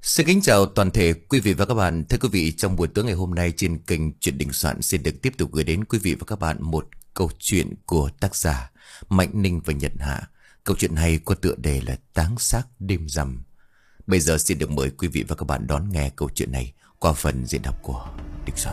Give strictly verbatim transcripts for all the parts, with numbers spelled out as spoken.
Xin kính chào toàn thể quý vị và các bạn. Thưa quý vị, trong buổi tối ngày hôm nay trên kênh Chuyện Đình Soạn xin được tiếp tục gửi đến quý vị và các bạn một câu chuyện của tác giả Mạnh Ninh và Nhật Hạ. Câu chuyện hay có tựa đề là Táng xác đêm rằm. Bây giờ xin được mời quý vị và các bạn đón nghe câu chuyện này qua phần diễn đọc của Đình Soạn.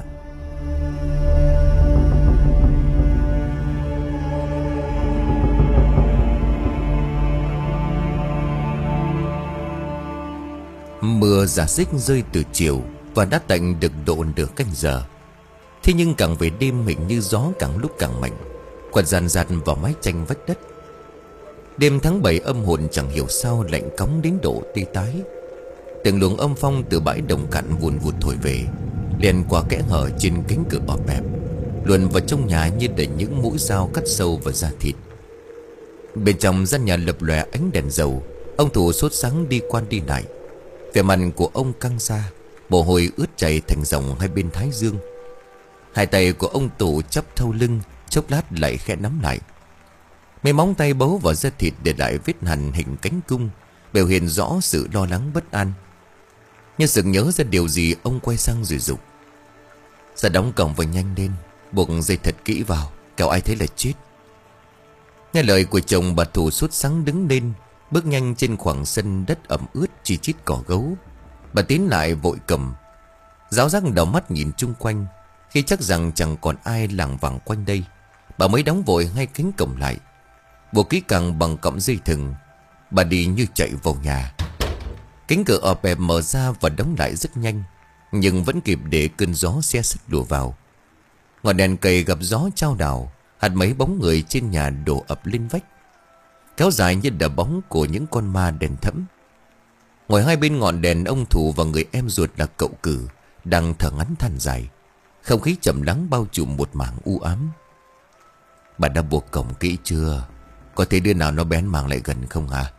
Mưa rả rích rơi từ chiều và đã tạnh được độ nửa canh giờ. Thế nhưng càng về đêm hình như gió càng lúc càng mạnh, quạt dàn dạt vào mái tranh vách đất. Đêm tháng bảy âm hồn chẳng hiểu sao lạnh cóng đến độ tê tái. Từng luồng âm phong từ bãi đồng cạn vùn vụt thổi về, liền qua kẽ hở trên cánh cửa ọp ẹp, luồn vào trong nhà như để những mũi dao cắt sâu vào da thịt. Bên trong gian nhà lập lòe ánh đèn dầu, ông Thủ sốt sắng đi qua đi lại. Vẻ mặt của ông căng ra, mồ hôi ướt chảy thành dòng hai bên thái dương. Hai tay của ông Thủ chắp thâu lưng, chốc lát lại khẽ nắm lại. Mấy móng tay bấu vào da thịt để lại vết hằn hình cánh cung, biểu hiện rõ sự lo lắng bất an. Như sực nhớ ra điều gì, ông quay sang rồi dục: "Ra đóng cổng và nhanh lên, buộc dây thật kỹ vào, kẻo ai thấy là chết." Nghe lời của chồng, bà Thủ sốt sắng đứng lên, bước nhanh trên khoảng sân đất ẩm ướt chi chít cỏ gấu. Bà tiến lại vội cầm, ráo rác đầu mắt nhìn chung quanh. Khi chắc rằng chẳng còn ai lảng vảng quanh đây, bà mới đóng vội ngay cánh cổng lại, buộc kỹ càng bằng cọng dây thừng. Bà đi như chạy vào nhà. Cánh cửa ọp ẹp mở ra và đóng lại rất nhanh, nhưng vẫn kịp để cơn gió xe sắt đùa vào. Ngọn đèn cầy gặp gió chao đảo, hạt mấy bóng người trên nhà đổ ập lên vách, kéo dài như đờ bóng của những con ma đèn thẫm. Ngồi hai bên ngọn đèn, ông Thủ và người em ruột là cậu Cử đang thở ngắn than dài. Không khí trầm lắng bao trùm một mảng u ám. "Bà đã buộc cổng kỹ chưa? Có thấy đứa nào nó bén mảng lại gần không hả?"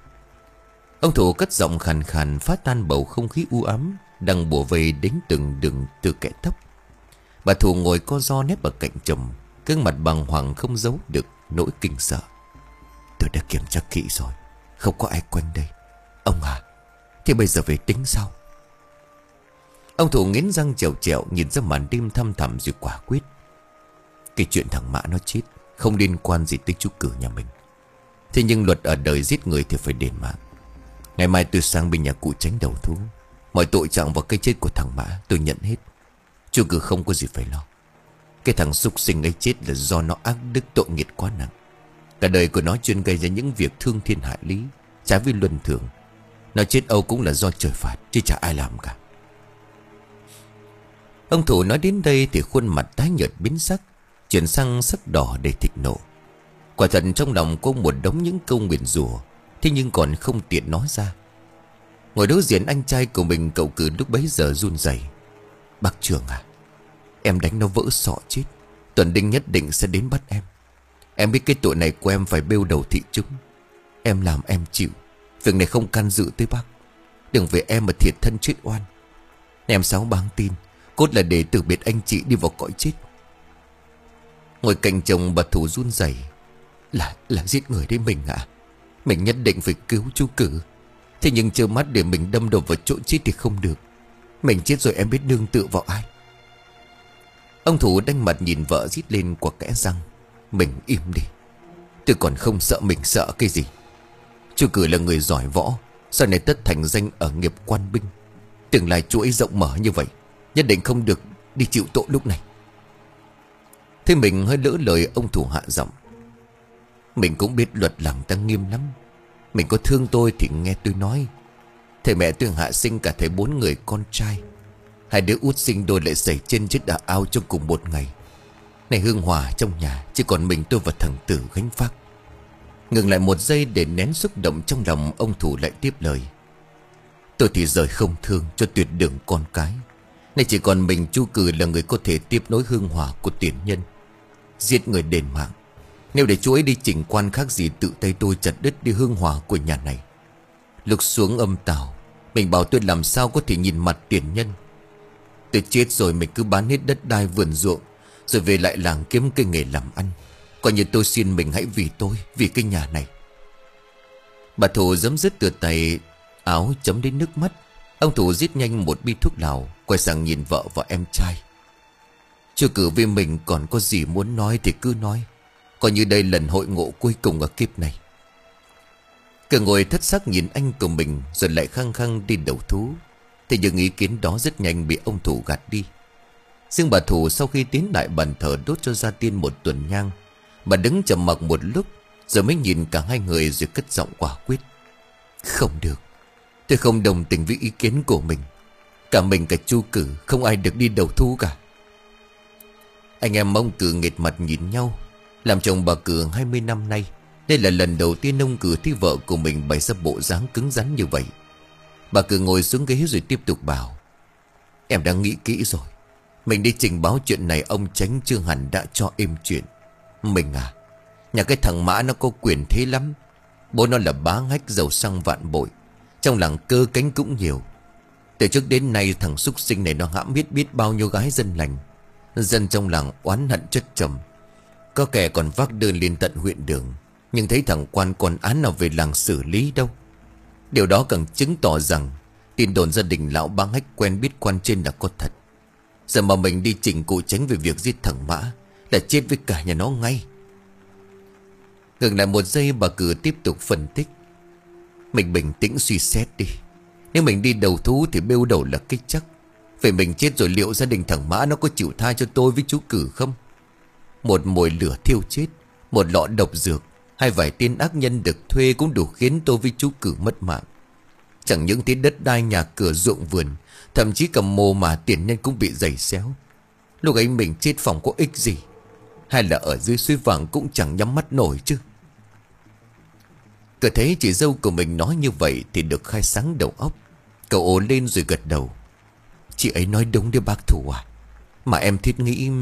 Ông Thủ cất giọng khàn khàn, phá tan bầu không khí u ám đang bủa vây đến từng đường từ kẽ tóc. Bà Thủ ngồi co ro nép ở cạnh chồng, gương mặt bàng hoàng không giấu được nỗi kinh sợ. "Tôi đã kiểm tra kỹ rồi, không có ai quanh đây. Ông à, thế bây giờ về tính sao?" Ông Thủ nghiến răng trèo trèo nhìn ra màn đêm thăm thẳm rồi quả quyết: "Cái chuyện thằng Mã nó chết không liên quan gì tới chú Cử nhà mình. Thế nhưng luật ở đời giết người thì phải đền mạng. Ngày mai tôi sang bên nhà cụ Tránh đầu thú. Mọi tội trạng vào cái chết của thằng Mã tôi nhận hết. Chú Cử không có gì phải lo. Cái thằng súc sinh ấy chết là do nó ác đức tội nghiệt quá nặng. Cả đời của nó chuyên gây ra những việc thương thiên hại lý, trái với luân thường. Nó chết âu cũng là do trời phạt, chứ chả ai làm cả." Ông Thủ nói đến đây thì khuôn mặt tái nhợt biến sắc, chuyển sang sắc đỏ đầy thịnh nộ. Quả thật trong lòng có một đống những câu nguyền rủa, thế nhưng còn không tiện nói ra. Ngồi đối diện anh trai của mình, cậu Cử lúc bấy giờ run rẩy: "Bác Trường à, em đánh nó vỡ sọ chết. Tuần Đinh nhất định sẽ đến bắt em. Em biết cái tội này của em phải bêu đầu thị chúng. Em làm em chịu. Việc này không can dự tới bác. Đừng vì em mà thiệt thân chết oan. Em Sáu báng tin, cốt là để từ biệt anh chị đi vào cõi chết." Ngồi cạnh chồng, bà Thủ run rẩy: Là là giết người đấy mình ạ. Mình nhất định phải cứu chú Cử. Thế nhưng trơ mắt để mình đâm đầu vào chỗ chết thì không được. Mình chết rồi em biết nương tựa vào ai?" Ông Thủ đanh mặt nhìn vợ rít lên qua kẽ răng: "Mình im đi. Tôi còn không sợ, mình sợ cái gì? Chú Cử là người giỏi võ, sau này tất thành danh ở nghiệp quan binh. Tương lai chú ấy rộng mở như vậy, nhất định không được đi chịu tội lúc này." Thế mình hơi lỡ lời, ông Thủ hạ giọng: "Mình cũng biết luật làng ta nghiêm lắm. Mình có thương tôi thì nghe tôi nói. Thầy mẹ tôi hạ sinh cả thầy bốn người con trai. Hai đứa út sinh đôi lại xảy trên chết đà ao trong cùng một ngày. Này hương hòa trong nhà chỉ còn mình tôi và thằng Tử gánh vác." Ngừng lại một giây để nén xúc động trong lòng, ông Thủ lại tiếp lời: "Tôi thì rời không thương cho tuyệt đường con cái. Này chỉ còn mình chú Cử là người có thể tiếp nối hương hòa của tiền nhân. Giết người đền mạng, nếu để chú ấy đi chỉnh quan khác gì tự tay tôi chặt đứt đi hương hòa của nhà này. Lúc xuống âm tào, mình bảo tôi làm sao có thể nhìn mặt tiền nhân. Tôi chết rồi mình cứ bán hết đất đai vườn ruộng, rồi về lại làng kiếm cái nghề làm ăn. Coi như tôi xin mình hãy vì tôi, vì cái nhà này." Bà Thủ giấm dứt từ tay áo chấm đến nước mắt. Ông Thủ giết nhanh một bi thuốc lào, quay sang nhìn vợ và em trai. Chưa cử vì mình còn có gì muốn nói thì cứ nói, coi như đây lần hội ngộ cuối cùng ở kiếp này. Cử ngồi thất sắc nhìn anh của mình, rồi lại khăng khăng đi đầu thú. Thế nhưng ý kiến đó rất nhanh bị ông Thủ gạt đi. Riêng bà Thủ sau khi tiến lại bàn thờ đốt cho gia tiên một tuần nhang, bà đứng trầm mặc một lúc, rồi mới nhìn cả hai người rồi cất giọng quả quyết. Không được, tôi không đồng tình với ý kiến của mình. Cả mình cả chú Cử không ai được đi đầu thú cả. Anh em ông Cử nghệt mặt nhìn nhau. Làm chồng bà Cử hai mươi năm nay, đây là lần đầu tiên ông Cử thấy vợ của mình bày ra bộ dáng cứng rắn như vậy. Bà Cử ngồi xuống ghế rồi tiếp tục bảo. Em đã nghĩ kỹ rồi. Mình đi trình báo chuyện này, ông Chánh chưa hẳn đã cho êm chuyện. Mình à, nhà cái thằng Mã nó có quyền thế lắm. Bố nó là bá ngách giàu sang vạn bội, trong làng cơ cánh cũng nhiều. Từ trước đến nay thằng súc sinh này nó hãm biết biết bao nhiêu gái dân lành. Dân trong làng oán hận chất chồng. Có kẻ còn vác đơn lên tận huyện đường, nhưng thấy thằng quan còn án nào về làng xử lý đâu. Điều đó càng chứng tỏ rằng tin đồn gia đình lão bá ngách quen biết quan trên là có thật. Giờ mà mình đi trình cụ Chánh về việc giết thằng Mã là chết với cả nhà nó ngay. Ngừng lại một giây, bà Cử tiếp tục phân tích. Mình bình tĩnh suy xét đi. Nếu mình đi đầu thú thì bêu đầu là cái chắc. Vậy mình chết rồi liệu gia đình thằng Mã nó có chịu tha cho tôi với chú Cử không? Một mồi lửa thiêu chết, một lọ độc dược, hay vài tên ác nhân được thuê cũng đủ khiến tôi với chú Cử mất mạng. Chẳng những thế đất đai nhà cửa ruộng vườn, thậm chí cầm mồ mà tiền nhân cũng bị giày xéo. Lúc ấy mình chết phòng có ích gì? Hay là ở dưới suối vàng cũng chẳng nhắm mắt nổi chứ? Cứ thấy chị dâu của mình nói như vậy thì được khai sáng đầu óc. Cậu ồ lên rồi gật đầu. Chị ấy nói đúng đấy bác Thủ à. Mà em thiết nghĩ...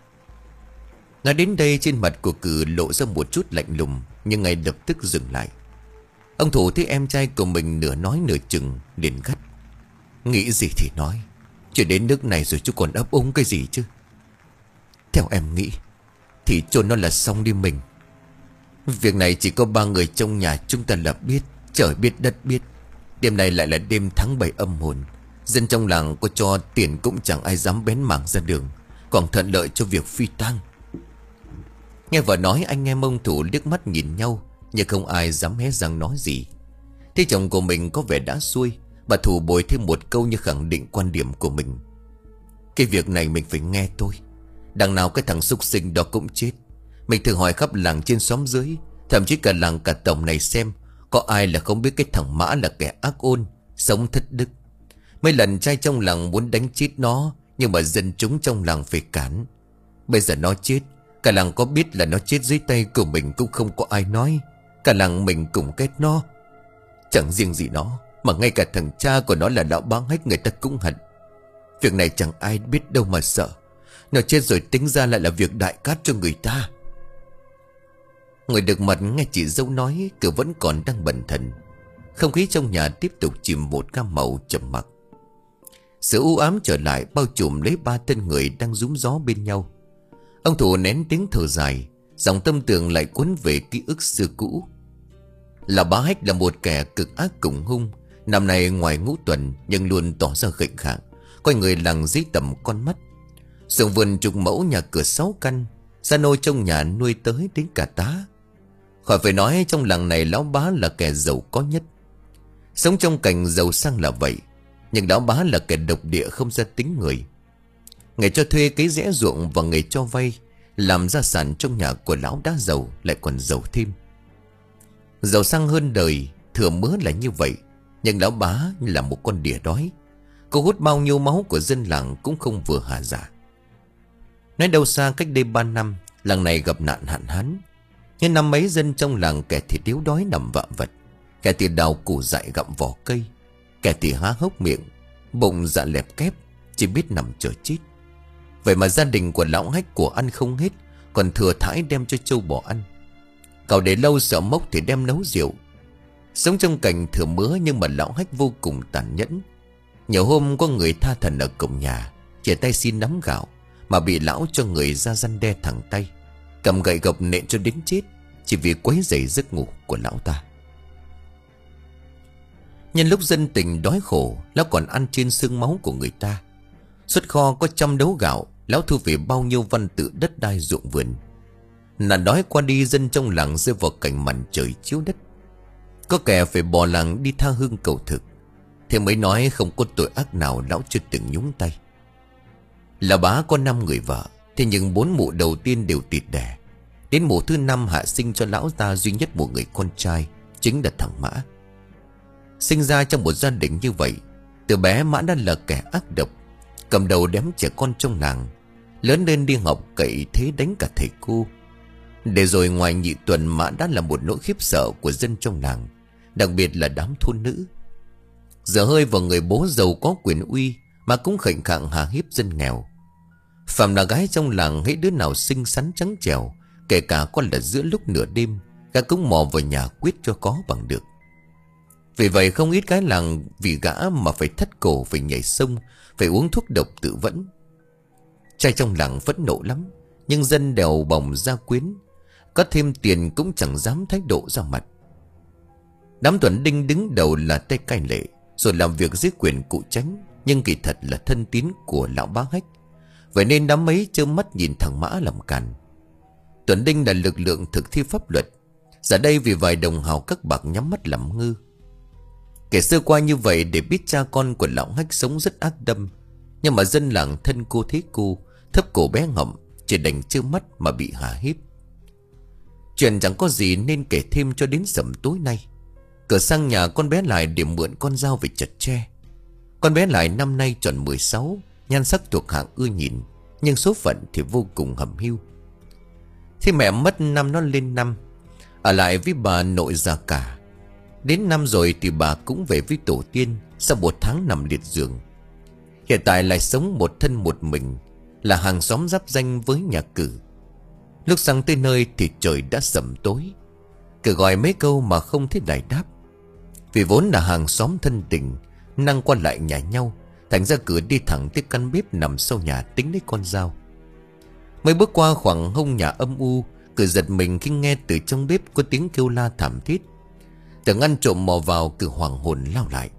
Nói đến đây trên mặt của Cử lộ ra một chút lạnh lùng, nhưng ngay lập tức dừng lại. Ông Thủ thấy em trai của mình nửa nói nửa chừng, liền gắt. Nghĩ gì thì nói, chuyện đến nước này rồi chú còn ấp úng cái gì chứ? Theo em nghĩ thì chôn nó là xong đi mình. Việc này chỉ có ba người trong nhà chúng ta là biết. Trời biết đất biết. Đêm này lại là đêm tháng bảy âm hồn. Dân trong làng có cho tiền cũng chẳng ai dám bén mảng ra đường, còn thuận lợi cho việc phi tang. Nghe vợ nói, anh em ông Thủ liếc mắt nhìn nhau, nhưng không ai dám hé răng nói gì. Thế chồng của mình có vẻ đã xuôi. Bà Thủ bồi thêm một câu như khẳng định quan điểm của mình. Cái việc này mình phải nghe tôi. Đằng nào cái thằng súc sinh đó cũng chết. Mình thử hỏi khắp làng trên xóm dưới, thậm chí cả làng cả tổng này xem, có ai là không biết cái thằng Mã là kẻ ác ôn, sống thất đức. Mấy lần trai trong làng muốn đánh chết nó, nhưng mà dân chúng trong làng phải cản. Bây giờ nó chết, cả làng có biết là nó chết dưới tay của mình cũng không có ai nói. Cả làng mình cùng kết nó. Chẳng riêng gì nó, mà ngay cả thằng cha của nó là lão bá ngách người ta cũng hận. Việc này chẳng ai biết đâu mà sợ. Nó chết rồi tính ra lại là việc đại cát cho người ta. Người được mặt nghe chị dâu nói, Cử vẫn còn đang bần thần. Không khí trong nhà tiếp tục chìm một gam màu trầm mặc. Sự u ám trở lại bao trùm lấy ba thân người đang rúm gió bên nhau. Ông Thủ nén tiếng thở dài, dòng tâm tưởng lại cuốn về ký ức xưa cũ. Là bá hách là một kẻ cực ác cùng hung. Năm nay ngoài ngũ tuần nhưng luôn tỏ ra khệnh khạng, coi người làng dưới tầm con mắt. Ruộng vườn chục mẫu, nhà cửa sáu căn, gia nô trong nhà nuôi tới đến cả tá. Khỏi phải nói trong làng này lão bá là kẻ giàu có nhất. Sống trong cảnh giàu sang là vậy, nhưng lão bá là kẻ độc địa không ra tính người. Nghề cho thuê cấy rẽ ruộng và nghề cho vay làm gia sản trong nhà của lão đã giàu, lại còn giàu thêm. Giàu sang hơn đời, thừa mứa là như vậy, nhưng lão bá là một con đỉa đói. Cô hút bao nhiêu máu của dân làng cũng không vừa hà dạ. Nói đâu xa, cách đây ba năm, làng này gặp nạn hạn hán. Nhưng năm mấy dân trong làng kẻ thì thiếu đói nằm vạ vật, kẻ thì đào củ dại gặm vỏ cây, kẻ thì há hốc miệng, bụng dạ lẹp kép, chỉ biết nằm chờ chết. Vậy mà gia đình của lão hách của ăn không hết, còn thừa thãi đem cho trâu bò ăn. Cậu để lâu sợ mốc thì đem nấu rượu. Sống trong cảnh thừa mứa nhưng mà lão hách vô cùng tàn nhẫn. Nhiều hôm có người tha thần ở cổng nhà, chìa tay xin nắm gạo, mà bị lão cho người ra răn đe thẳng tay, cầm gậy gộc nện cho đến chết, chỉ vì quấy rầy giấc ngủ của lão ta. Nhân lúc dân tình đói khổ, lão còn ăn trên xương máu của người ta. Xuất kho có trăm đấu gạo, lão thu về bao nhiêu văn tự đất đai ruộng vườn. Nạn đói qua đi, dân trong làng rơi vào cảnh màn trời chiếu đất. Có kẻ phải bỏ làng đi tha hương cầu thực. Thế mới nói không có tội ác nào lão chưa từng nhúng tay. Là bá có năm người vợ, thế nhưng bốn mụ đầu tiên đều tịt đẻ. Đến mụ thứ năm hạ sinh cho lão ta duy nhất một người con trai, chính là thằng Mã. Sinh ra trong một gia đình như vậy, từ bé Mã đã là kẻ ác độc, cầm đầu đếm trẻ con trong làng. Lớn lên đi học cậy thế đánh cả thầy cô. Để rồi ngoài nhị tuần, Mã đã là một nỗi khiếp sợ của dân trong làng, đặc biệt là đám thôn nữ. Giờ hơi vào người bố giàu có quyền uy mà cũng khệnh khạng hà hiếp dân nghèo. Phạm là gái trong làng, hễ đứa nào xinh xắn trắng trẻo, kể cả con là giữa lúc nửa đêm, gã cũng mò vào nhà quyết cho có bằng được. Vì vậy không ít cái làng vì gã mà phải thất cổ, phải nhảy sông, phải uống thuốc độc tự vẫn. Trai trong làng phẫn nộ lắm, nhưng dân đèo bồng ra quyến, có thêm tiền cũng chẳng dám thái độ ra mặt. Đám Tuấn Đinh đứng đầu là tay cai lệ, rồi làm việc dưới quyền cụ Chánh, nhưng kỳ thật là thân tín của lão bá Hách. Vậy nên đám ấy trơ mắt nhìn thằng Mã làm càn. Tuấn Đinh là lực lượng thực thi pháp luật, giờ đây vì vài đồng hào các bạc nhắm mắt làm ngư. Kể sơ qua như vậy để biết cha con của lão Hách sống rất ác đâm, nhưng mà dân làng thân cô thế cô, thấp cổ bé ngậm, chỉ đành trơ mắt mà bị hà hiếp. Chuyện chẳng có gì nên kể thêm cho đến sẩm tối nay. Cửa sang nhà con bé Lại để mượn con dao về chặt tre. Con bé Lại năm nay tròn mười sáu, nhan sắc thuộc hạng ưa nhìn, nhưng số phận thì vô cùng hầm hiu. Khi mẹ mất năm nó lên năm, ở lại với bà nội già cả. Đến năm rồi thì bà cũng về với tổ tiên sau một tháng nằm liệt giường. Hiện tại lại sống một thân một mình, là hàng xóm giáp danh với nhà Cử. Lúc sang tới nơi thì trời đã sẩm tối. Cử gọi mấy câu mà không thấy lại đáp. Vì vốn là hàng xóm thân tình, năng qua lại nhà nhau, thành ra Cử đi thẳng tới căn bếp nằm sau nhà tính lấy con dao. Mới bước qua khoảng hông nhà âm u, Cử giật mình khi nghe từ trong bếp có tiếng kêu la thảm thiết. Tưởng ăn trộm mò vào, Cử hoàng hồn lao lại.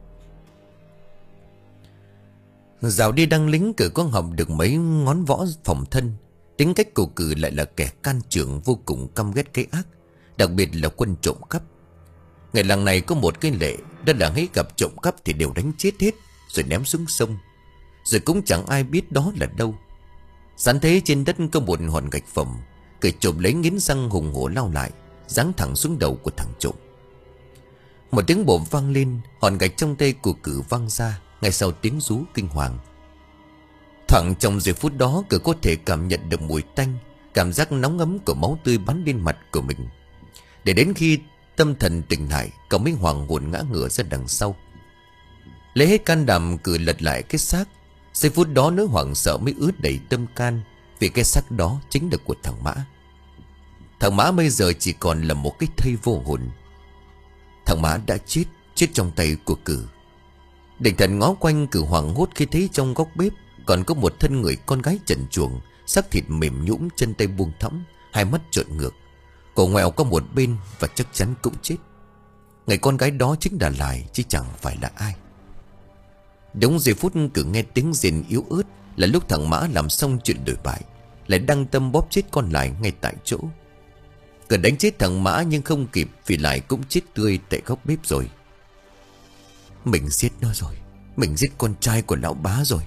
Dạo đi đăng lính, Cử có học được mấy ngón võ phòng thân. Tính cách của Cử lại là kẻ can trưởng vô cùng căm ghét cái ác, đặc biệt là quân trộm cắp. Ngày làng này có một cái lệ, đó là hễ gặp trộm cắp thì đều đánh chết hết rồi ném xuống sông, rồi cũng chẳng ai biết đó là đâu. Sẵn thế trên đất có một hòn gạch phẩm, Cử trộm lấy nghiến răng hùng hổ lao lại, giáng thẳng xuống đầu của thằng trộm. Một tiếng bổ vang lên, hòn gạch trong tay của Cử văng ra, ngay sau tiếng rú kinh hoàng. Thoảng trong giây phút đó, Cử có thể cảm nhận được mùi tanh, cảm giác nóng ấm của máu tươi bắn lên mặt của mình. Để đến khi tâm thần tỉnh lại, cậu mới hoàng hồn ngã ngửa ra đằng sau. Lấy hết can đảm, Cử lật lại cái xác. Giây phút đó nỗi hoảng sợ mới ướt đầy tâm can, vì cái xác đó chính là của thằng Mã. Thằng Mã bây giờ chỉ còn là một cái thây vô hồn. Thằng Mã đã chết, chết trong tay của Cử. Định thần ngó quanh, Cử hoảng hốt khi thấy trong góc bếp còn có một thân người con gái trần truồng, xác thịt mềm nhũn, chân tay buông thõng, hai mắt trợn ngược, cổ ngoẹo có một bên và chắc chắn cũng chết. Người con gái đó chính là Lại, chứ chẳng phải là ai. Đúng giây phút Cử nghe tiếng rên yếu ớt là lúc thằng Mã làm xong chuyện đổi bại, lại đăng tâm bóp chết con Lại ngay tại chỗ. Cử đánh chết thằng Mã nhưng không kịp, vì Lại cũng chết tươi tại góc bếp rồi. Mình giết nó rồi, mình giết con trai của lão bá rồi.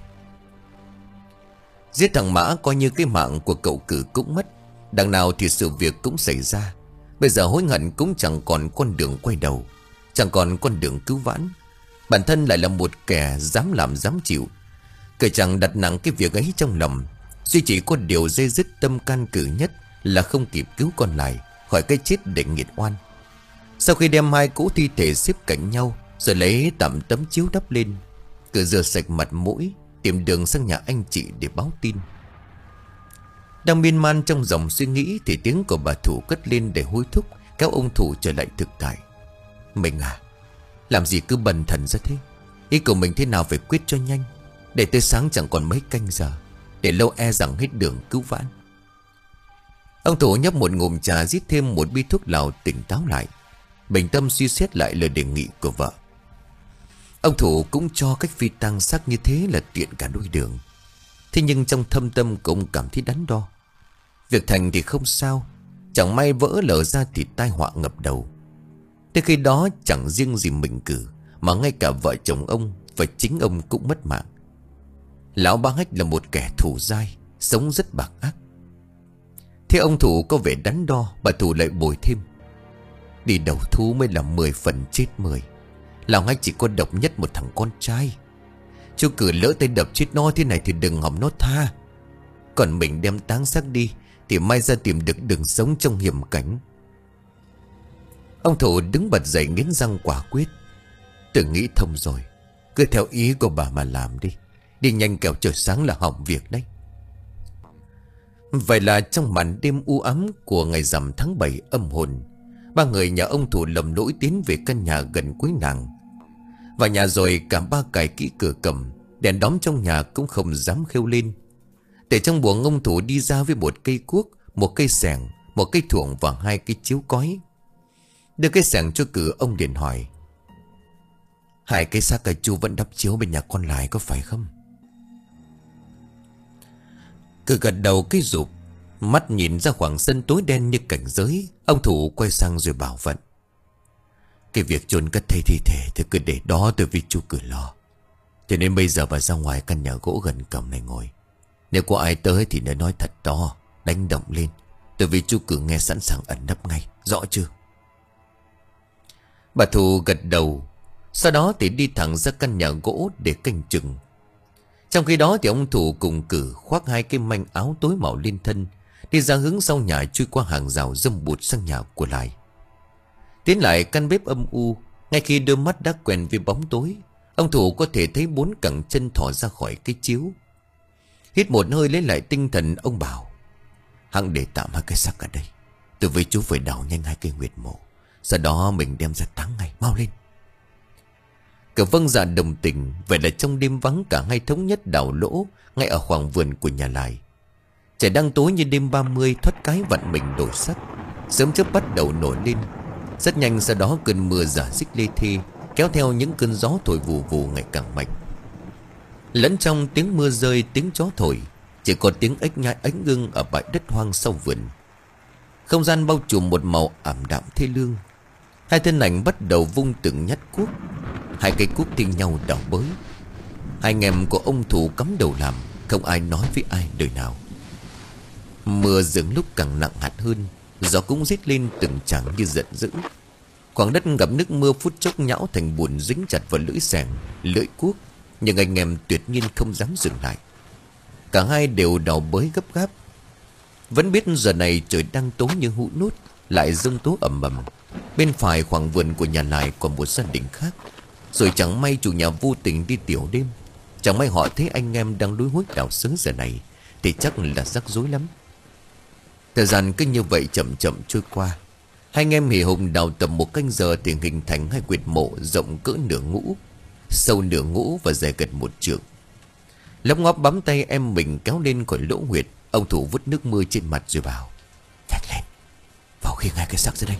Giết thằng Mã coi như cái mạng của cậu Cử cũng mất. Đằng nào thì sự việc cũng xảy ra. Bây giờ hối hận cũng chẳng còn con đường quay đầu, chẳng còn con đường cứu vãn. Bản thân lại là một kẻ dám làm dám chịu. Cử chẳng đặt nặng cái việc ấy trong lòng. Duy chỉ có điều dây dứt tâm can Cử nhất là không kịp cứu con Lại khỏi cái chết để nghiệt oan. Sau khi đem hai cỗ thi thể xếp cạnh nhau, rồi lấy tạm tấm chiếu đắp lên, Cử rửa sạch mặt mũi, tìm đường sang nhà anh chị để báo tin. Đang miên man trong dòng suy nghĩ thì tiếng của bà Thủ cất lên để hối thúc, kéo ông Thủ trở lại thực tại. Mình à, làm gì cứ bần thần ra thế? Ý của mình thế nào phải quyết cho nhanh, để tới sáng chẳng còn mấy canh giờ, để lâu e rằng hết đường cứu vãn. Ông Thủ nhấp một ngụm trà, rít thêm một bi thuốc lào tỉnh táo lại, bình tâm suy xét lại lời đề nghị của vợ. Ông Thủ cũng cho cách phi tang xác như thế là tiện cả đôi đường. Thế nhưng trong thâm tâm của ông cảm thấy đắn đo. Việc thành thì không sao, chẳng may vỡ lở ra thì tai họa ngập đầu. Tới khi đó chẳng riêng gì mình cử, mà ngay cả vợ chồng ông và chính ông cũng mất mạng. Lão Ba Hách là một kẻ thù dai, sống rất bạc ác. Thế ông Thủ có vẻ đắn đo, bà Thủ lại bồi thêm: đi đầu thú mới là mười phần chết mười. Lão Hách chỉ có độc nhất một thằng con trai. Chú cử lỡ tay đập chết nó thế này thì đừng hòng nó tha. Còn mình đem táng xác đi thì mai ra tìm được đường sống trong hiểm cảnh. Ông Thủ đứng bật dậy nghiến răng quả quyết: tôi nghĩ thông rồi, cứ theo ý của bà mà làm đi. Đi nhanh kẻo trời sáng là hỏng việc đấy. Vậy là trong màn đêm u ám của ngày rằm tháng bảy âm hồn, ba người nhà ông Thủ lầm lỗi tiến về căn nhà gần cuối nàng. Vào nhà rồi cả ba cài kỹ cửa cầm, đèn đóm trong nhà cũng không dám khêu lên. Để trong buồng ông Thủ đi ra với một cây cuốc, một cây xẻng, một cây thuộng và hai cái chiếu cói. Đưa cái xẻng cho Cử, ông liền hỏi: hai cái xác cà chu vẫn đắp chiếu bên nhà con lại có phải không? Cử gật đầu cái rụp, mắt nhìn ra khoảng sân tối đen như cảnh giới. Ông Thủ quay sang rồi bảo Vận: cái việc chôn cất thây thi thể thì cứ để đó tôi với chú Cử lo. Cho nên bây giờ bà ra ngoài căn nhà gỗ gần cầm này ngồi. Nếu có ai tới thì nên nói thật to, đánh động lên. Tôi với chú Cử nghe sẵn sàng ẩn nấp ngay, rõ chưa? Bà Thủ gật đầu. Sau đó thì đi thẳng ra căn nhà gỗ để canh chừng. Trong khi đó thì ông Thủ cùng Cử khoác hai cái manh áo tối màu lên thân, đi ra hướng sau nhà, chui qua hàng rào dâm bụt sang nhà của Lại. Tiến lại căn bếp âm u. Ngay khi đôi mắt đã quen với bóng tối, ông Thủ có thể thấy bốn cẳng chân thò ra khỏi cái chiếu. Hít một hơi lấy lại tinh thần, ông bảo: hẵng để tạm hai cái xác ở đây. Tôi với chú phải đào nhanh hai cây huyệt mộ, sau đó mình đem ra táng ngay, mau lên. Cậu vâng dạ đồng tình. Vậy là trong đêm vắng, cả hai thống nhất đào lỗ ngay ở khoảng vườn của nhà Lại. Trời đang tối như đêm ba mươi, thoát cái vặn mình đổi sắc. Sớm chớp bắt đầu nổi lên. Rất nhanh sau đó cơn mưa rả rích lê thê, kéo theo những cơn gió thổi vù vù ngày càng mạnh. Lẫn trong tiếng mưa rơi, tiếng gió thổi, chỉ có tiếng ếch nhái ánh ưng ở bãi đất hoang sau vườn. Không gian bao trùm một màu ảm đạm thê lương. Hai thân ảnh bắt đầu vung từng nhát cuốc. Hai cây cuốc thi nhau đào bới. Hai anh em của ông Thủ cắm đầu làm, không ai nói với ai đời nào. Mưa dường lúc càng nặng hạt hơn, gió cũng rít lên từng tràng như giận dữ. Khoảng đất ngập nước mưa phút chốc nhão thành bùn dính chặt vào lưỡi xẻng, lưỡi cuốc. Nhưng anh em tuyệt nhiên không dám dừng lại. Cả hai đều đào bới gấp gáp. Vẫn biết giờ này trời đang tối như hũ nút, lại giông tố ầm ầm. Bên phải khoảng vườn của nhà Lại còn một gia đình khác. Rồi chẳng may chủ nhà vô tình đi tiểu đêm, chẳng may họ thấy anh em đang đuối hối đào xứ giờ này, thì chắc là rắc rối lắm. Thời gian cứ như vậy chậm chậm trôi qua. Hai anh em hì hùng đào tầm một canh giờ thì hình thành hai huyệt mộ rộng cỡ nửa ngũ, sâu nửa ngũ và dài gần một trượng. Lấp ngóp bấm tay em mình kéo lên khỏi lỗ huyệt. Ông Thủ vứt nước mưa trên mặt rồi bảo: nhanh lên, vào khi ngay cái xác ra đây.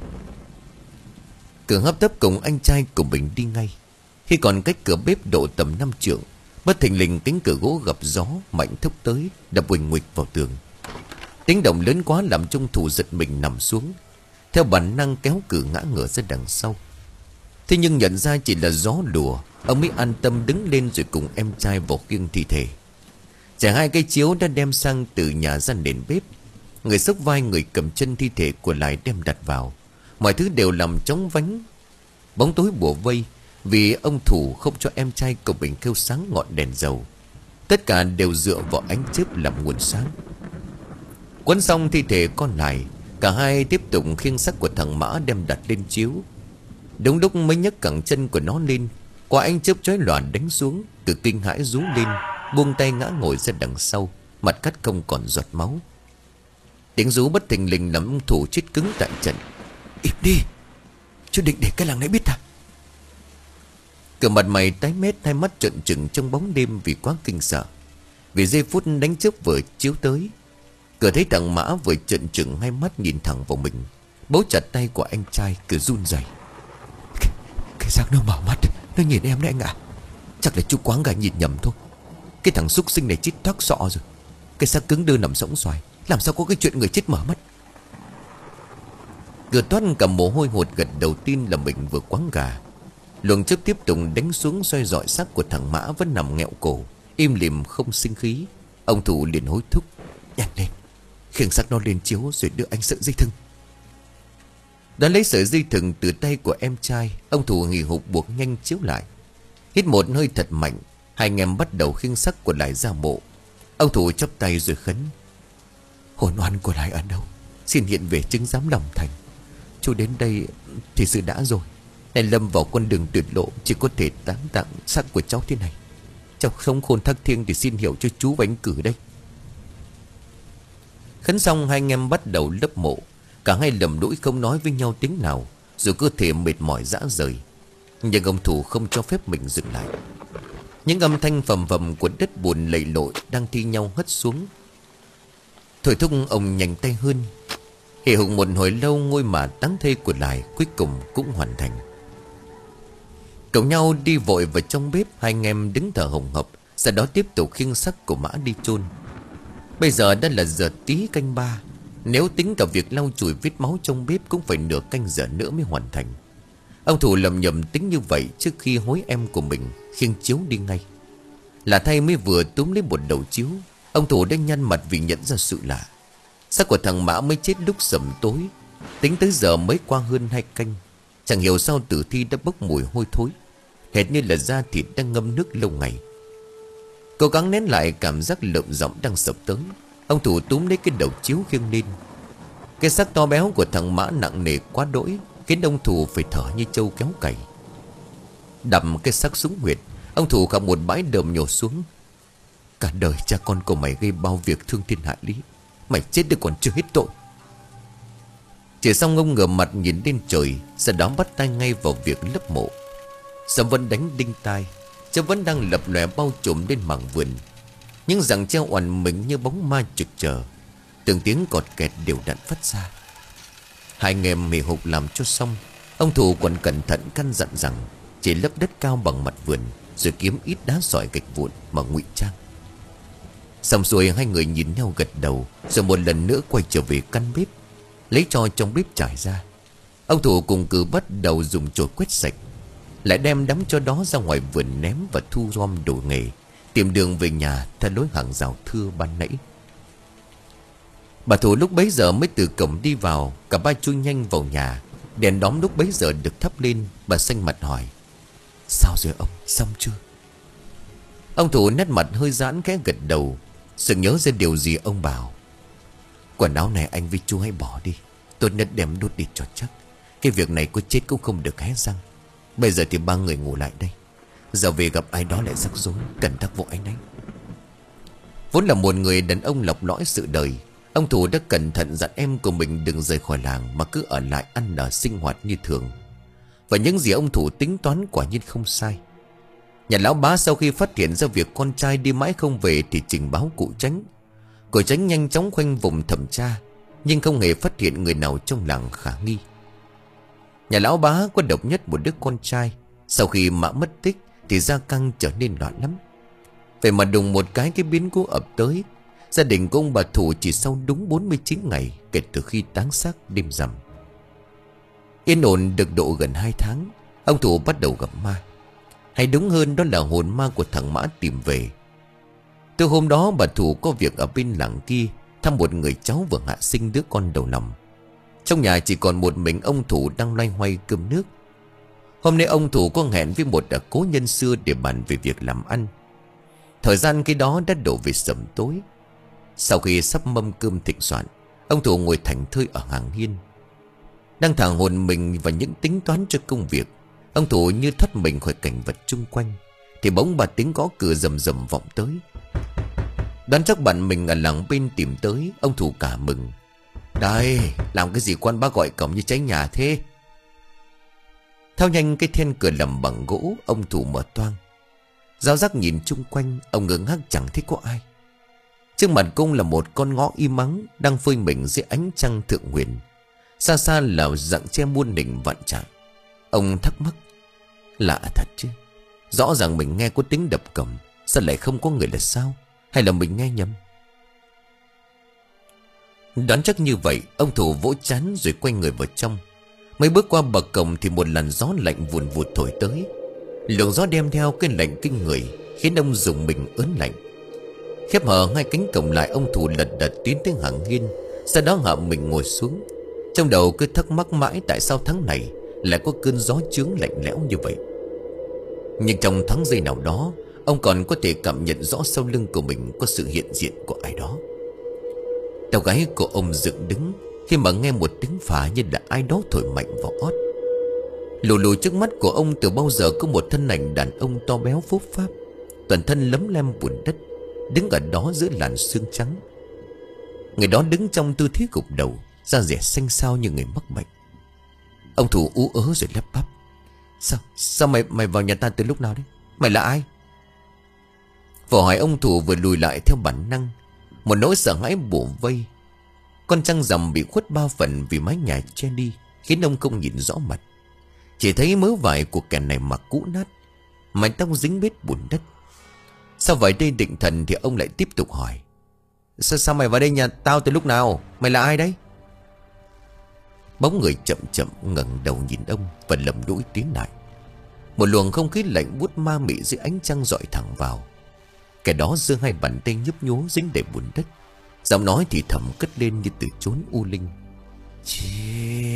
Cửa hấp tấp cùng anh trai của mình đi ngay. Khi còn cách cửa bếp độ tầm năm trượng, bất thình lình cánh cửa gỗ gặp gió mạnh thốc tới, đập uỳnh nguịch vào tường. Tiếng động lớn quá làm cho ông Thủ giật mình nằm xuống, theo bản năng kéo cửa ngã ngửa ra đằng sau. Thế nhưng nhận ra chỉ là gió lùa, ông mới an tâm đứng lên rồi cùng em trai vào khiêng thi thể. Chả hai cái chiếu đã đem sang từ nhà ra nền bếp. Người xốc vai, người cầm chân thi thể của Lại đem đặt vào. Mọi thứ đều làm chóng vánh. Bóng tối bủa vây, vì ông Thủ không cho em trai của mình kêu sáng ngọn đèn dầu. Tất cả đều dựa vào ánh chớp làm nguồn sáng. Quấn xong thi thể con Lại, cả hai tiếp tục khiêng xác của thằng Mã đem đặt lên chiếu. Đúng lúc mới nhấc cẳng chân của nó lên, quả ánh chớp chói lòa đánh xuống. Từ kinh hãi rú lên, buông tay ngã ngồi ra đằng sau, mặt cắt không còn giọt máu. Tiếng rú bất thình lình làm ông Thủ chết cứng tại trận. Im đi, chú định để cái làng này biết à? Cửa mặt mày tái mét, hai mắt trợn trừng trong bóng đêm vì quá kinh sợ. Vì giây phút đánh chớp vừa chiếu tới, Cửa thấy thằng Mã vừa trợn trừng hai mắt nhìn thẳng vào mình, bấu chặt tay của anh trai, cứ run rẩy. Cái, cái xác nó mở mắt, nó nhìn em đấy anh ạ. Chắc là chú Quáng gà nhìn nhầm thôi. Cái thằng súc sinh này chết thoát sọ rồi. Cái xác cứng đơ nằm sõng xoài, làm sao có cái chuyện người chết mở mắt. Cửa toát cầm mồ hôi hột gật đầu tin là mình vừa quáng gà. Luồng chớp tiếp tục đánh xuống soi dọi xác của thằng Mã vẫn nằm nghẹo cổ, im lìm không sinh khí. Ông Thủ liền hối thúc: nhanh lên, khiêng xác nó lên chiếu rồi đưa anh sợi dây thừng. Đã lấy sợi dây thừng từ tay của em trai, ông Thủ hì hục buộc nhanh chiếu lại. Hít một hơi thật mạnh, hai anh em bắt đầu khiêng xác của Lại ra mộ. Ông Thủ chắp tay rồi khấn: hồn oan của Lại ở đâu, xin hiện về chứng giám lòng thành. Chú đến đây thì sự đã rồi, này lâm vào con đường tuyệt lộ, chỉ có thể táng tặng xác của cháu thế này. Cháu sống khôn thác thiêng thì xin hiểu cho chú và anh Cử đây. Khấn xong hai anh em bắt đầu lấp mộ. Cả hai lầm lũi không nói với nhau tiếng nào, dù cơ thể mệt mỏi rã rời. Nhưng ông Thủ không cho phép mình dừng lại. Những âm thanh phầm phầm của đất bùn lầy lội đang thi nhau hất xuống. Thôi thúc ông nhanh tay hơn. Hì hục một hồi lâu, ngôi mả táng thê của Lại cuối cùng cũng hoàn thành. Cùng nhau đi vội vào trong bếp, hai anh em đứng thở hồng hộc, sau đó tiếp tục khiêng xác của Mã đi chôn. Bây giờ đã là giờ tí canh ba. Nếu tính cả việc lau chùi vết máu trong bếp cũng phải nửa canh giờ nữa mới hoàn thành. Ông Thủ lầm nhầm tính như vậy trước khi hối em của mình khiêng chiếu đi ngay. Là thay mới vừa túm lấy một đầu chiếu, ông Thủ đã nhăn mặt vì nhận ra sự lạ. Xác của thằng Mã mới chết lúc sầm tối, tính tới giờ mới qua hơn hai canh. Chẳng hiểu sao tử thi đã bốc mùi hôi thối, hệt như là da thịt đang ngâm nước lâu ngày. Cố gắng nén lại cảm giác lợm giọng đang sập tới, ông Thủ túm lấy cái đầu chiếu khiêng lên. Cái xác to béo của thằng Mã nặng nề quá đỗi, khiến ông Thủ phải thở như trâu kéo cày. Đập cái xác xuống huyệt, ông Thủ gặp một bãi đờm nhổ xuống. Cả đời cha con của mày gây bao việc thương thiên hại lý, mày chết được còn chưa hết tội. Chỉ xong ông ngửa mặt nhìn lên trời, sau đó bắt tay ngay vào việc lấp mộ. Sấm vẫn đánh đinh tai, chớp vẫn đang lập lòe bao trùm lên mảng vườn. Những rặng treo oằn mình như bóng ma trực chờ, từng tiếng cọt kẹt đều đặn phát ra. Hai anh em hì hục làm cho xong, ông Thủ còn cẩn thận căn dặn rằng chỉ lấp đất cao bằng mặt vườn, rồi kiếm ít đá sỏi gạch vụn mà ngụy trang. Xong xuôi hai người nhìn nhau gật đầu, rồi một lần nữa quay trở về căn bếp, lấy tro trong bếp trải ra. Ông Thủ cùng Cử bắt đầu dùng chổi quét sạch, lại đem đám cho đó ra ngoài vườn ném và thu gom đồ nghề, tìm đường về nhà theo lối hàng rào thưa ban nãy. Bà Thủ lúc bấy giờ mới từ cổng đi vào. Cả ba chui nhanh vào nhà. Đèn đóm lúc bấy giờ được thắp lên. Bà xanh mặt hỏi: sao rồi ông, xong chưa? Ông Thủ nét mặt hơi giãn khẽ gật đầu. Sự nhớ ra điều gì ông bảo: quần áo này anh với chú hãy bỏ đi, tốt nhất đem đốt đi cho chắc. Cái việc này có chết cũng không được hé răng. Bây giờ thì ba người ngủ lại đây, giờ về gặp ai đó lại rắc rối, cần tác vụ anh ấy. Vốn là một người đàn ông lọc lõi sự đời, ông Thủ đã cẩn thận dặn em của mình đừng rời khỏi làng, mà cứ ở lại ăn ở sinh hoạt như thường. Và những gì ông Thủ tính toán quả nhiên không sai. Nhà lão Bá sau khi phát hiện ra việc con trai đi mãi không về thì trình báo cụ Chánh. Cụ Chánh nhanh chóng khoanh vùng thẩm tra, nhưng không hề phát hiện người nào trong làng khả nghi. Nhà lão Bá có độc nhất một đứa con trai. Sau khi Mã mất tích thì gia căng trở nên loạn lắm. Vậy mà đùng một cái cái biến cố ập tới. Gia đình của ông bà Thủ chỉ sau đúng bốn mươi chín ngày kể từ khi táng xác đêm rằm. Yên ổn được độ gần hai tháng, ông Thủ bắt đầu gặp ma. Hay đúng hơn đó là hồn ma của thằng Mã tìm về. Từ hôm đó bà Thủ có việc ở bên làng kia thăm một người cháu vừa hạ sinh đứa con đầu lòng. Trong nhà chỉ còn một mình ông Thủ đang loay hoay cơm nước. Hôm nay ông Thủ có hẹn với một cố nhân xưa để bàn về việc làm ăn. Thời gian khi đó đã đổ về sẩm tối. Sau khi sắp mâm cơm thịnh soạn, ông Thủ ngồi thảnh thơi ở hàng hiên, đang thả hồn mình vào những tính toán cho công việc. Ông Thủ như thoát mình khỏi cảnh vật chung quanh, thì bỗng bà tiếng gõ cửa rầm rầm vọng tới. Đoán chắc bạn mình ở làng bên tìm tới, ông Thủ cả mừng: đây, làm cái gì quan bác gọi cổng như cháy nhà thế? Thao nhanh cái then cửa làm bằng gỗ, ông Thủ mở toang. Giáo giác nhìn chung quanh, ông ngơ ngác chẳng thấy có ai. Trước mặt cung là một con ngõ im ắng đang phơi mình dưới ánh trăng thượng huyền. Xa xa là rặng tre muôn hình vạn trạng. Ông thắc mắc: lạ thật chứ, Rõ ràng mình nghe có tiếng đập cổng, sao lại không có người là sao? Hay là mình nghe nhầm? Đoán chắc như vậy, ông Thủ vỗ trán rồi quay người vào trong. Mấy bước qua bậc cổng thì một làn gió lạnh vùn vụt thổi tới. Luồng gió đem theo cái lạnh kinh người, khiến ông rùng mình ớn lạnh. Khép hờ hai cánh cổng lại, ông Thủ lật đật tiến tới hàng hiên, sau đó hạ mình ngồi xuống. Trong đầu cứ thắc mắc mãi tại sao tháng này lại có cơn gió chướng lạnh lẽo như vậy. Nhưng trong tháng giây nào đó, ông còn có thể cảm nhận rõ sau lưng của mình có sự hiện diện của ai đó. Đầu gáy của ông dựng đứng khi mà nghe một tiếng phá như là ai đó thổi mạnh vào ót. Lù lù trước mắt của ông từ bao giờ có một thân ảnh đàn ông to béo phốp pháp, toàn thân lấm lem bùn đất, đứng ở đó giữa làn sương trắng. Người đó đứng trong tư thế gục đầu, da dẻ xanh xao như người mắc bệnh. Ông Thủ ú ớ rồi lắp bắp: Sao, sao mày mày vào nhà ta từ lúc nào đấy? Mày là ai? Vỏ hỏi ông Thủ vừa lùi lại theo bản năng. Một nỗi sợ hãi bủa vây. Con trăng rằm bị khuất ba phần vì mái nhà che đi, khiến ông không nhìn rõ mặt. Chỉ thấy mớ vải của kẻ này mặc cũ nát, mái tóc dính bết bùn đất. Sau vài đây định thần thì ông lại tiếp tục hỏi: Sao, sao mày vào đây nhà tao từ lúc nào? Mày là ai đấy? Bóng người chậm chậm ngẩng đầu nhìn ông và lầm đũi tiến lại. Một luồng không khí lạnh buốt ma mị dưới ánh trăng dọi thẳng vào. Kẻ đó giơ hai bàn tay nhấp nhố dính đầy bùn đất, giọng nói thì thầm cất lên như từ chốn u linh: Chết.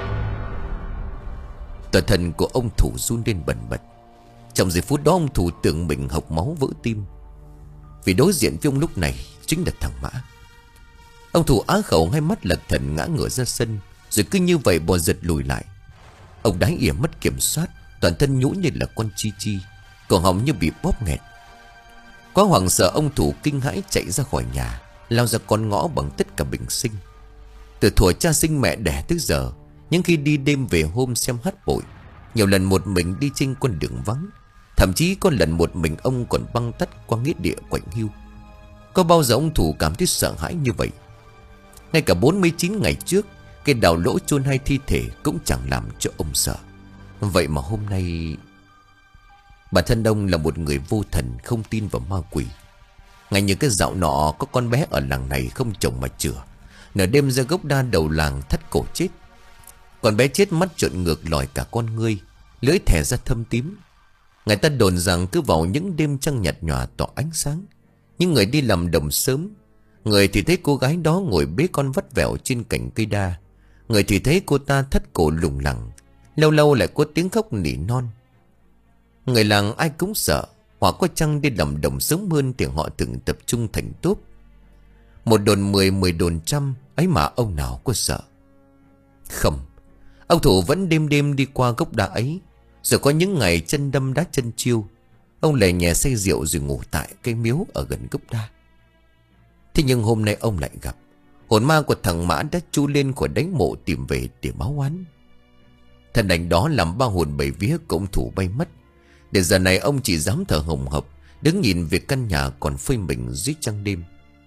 Toàn thân của ông Thủ run lên bần bật. Trong giây phút đó ông Thủ tưởng mình hộc máu vỡ tim, vì đối diện với ông lúc này chính là thằng Mã. Ông Thủ á khẩu, hai mắt lật thần ngã ngửa ra sân, rồi cứ như vậy bò giật lùi lại. Ông đái ỉa mất kiểm soát, toàn thân nhũn như là con chi chi, cổ họng như bị bóp nghẹt. Quá hoảng sợ, ông Thủ kinh hãi chạy ra khỏi nhà, lao ra con ngõ bằng tất cả bình sinh. Từ thuở cha sinh mẹ đẻ tới giờ, những khi đi đêm về hôm xem hát bội, nhiều lần một mình đi trên con đường vắng. Thậm chí có lần một mình ông còn băng tắt qua nghĩa địa Quạnh Hưu. Có bao giờ ông Thủ cảm thấy sợ hãi như vậy? Ngay cả bốn mươi chín ngày trước, cái đào lỗ chôn hai thi thể cũng chẳng làm cho ông sợ. Vậy mà hôm nay... Bản thân ông là một người vô thần, không tin vào ma quỷ. Ngay như cái dạo nọ, có con bé ở làng này không chồng mà chửa, nửa đêm ra gốc đa đầu làng thắt cổ chết. Con bé chết mắt trợn ngược lòi cả con ngươi, lưỡi thè ra thâm tím. Người ta đồn rằng cứ vào những đêm trăng nhạt nhòa tỏ ánh sáng, những người đi làm đồng sớm, người thì thấy cô gái đó ngồi bế con vắt vẻo trên cành cây đa, người thì thấy cô ta thắt cổ lủng lẳng, lâu lâu lại có tiếng khóc nỉ non. Người làng ai cũng sợ, hoặc có chăng đi làm đồng sớm hơn thì họ thường tập trung thành tốp. Một đồn mười, mười đồn trăm, ấy mà ông nào có sợ. Không, ông Thủ vẫn đêm đêm đi qua gốc đá ấy. Rồi có những ngày chân đâm đá chân chiêu, ông lè nhẹ say rượu rồi ngủ tại cây miếu ở gần gốc đa. Thế nhưng hôm nay ông lại gặp hồn ma của thằng Mã đã chui lên khỏi đáy mộ tìm về để báo oán. Thần ảnh đó làm ba hồn bảy vía của ông Thủ bay mất. Để giờ này ông chỉ dám thở hồng hộc, đứng nhìn về căn nhà còn phơi mình dưới trăng đêm.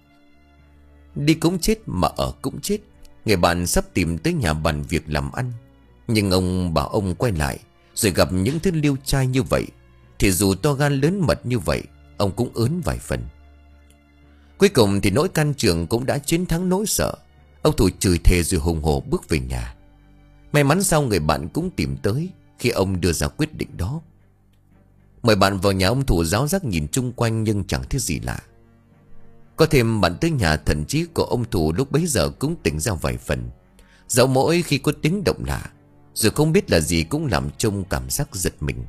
Đi cũng chết mà ở cũng chết. Người bạn sắp tìm tới nhà bàn việc làm ăn, nhưng ông bảo ông quay lại. Rồi gặp những thứ liêu trai như vậy thì dù to gan lớn mật như vậy, ông cũng ớn vài phần. Cuối cùng thì nỗi can trường cũng đã chiến thắng nỗi sợ. Ông Thủ chửi thề rồi hùng hổ bước về nhà. May mắn sao người bạn cũng tìm tới khi ông đưa ra quyết định đó. Mời bạn vào nhà ông Thủ ráo rác nhìn chung quanh nhưng chẳng thấy gì lạ. Có thêm bạn tới nhà, thần trí của ông Thủ lúc bấy giờ cũng tỉnh ra vài phần. Dẫu mỗi khi có tiếng động lạ, rồi không biết là gì cũng làm trông cảm giác giật mình.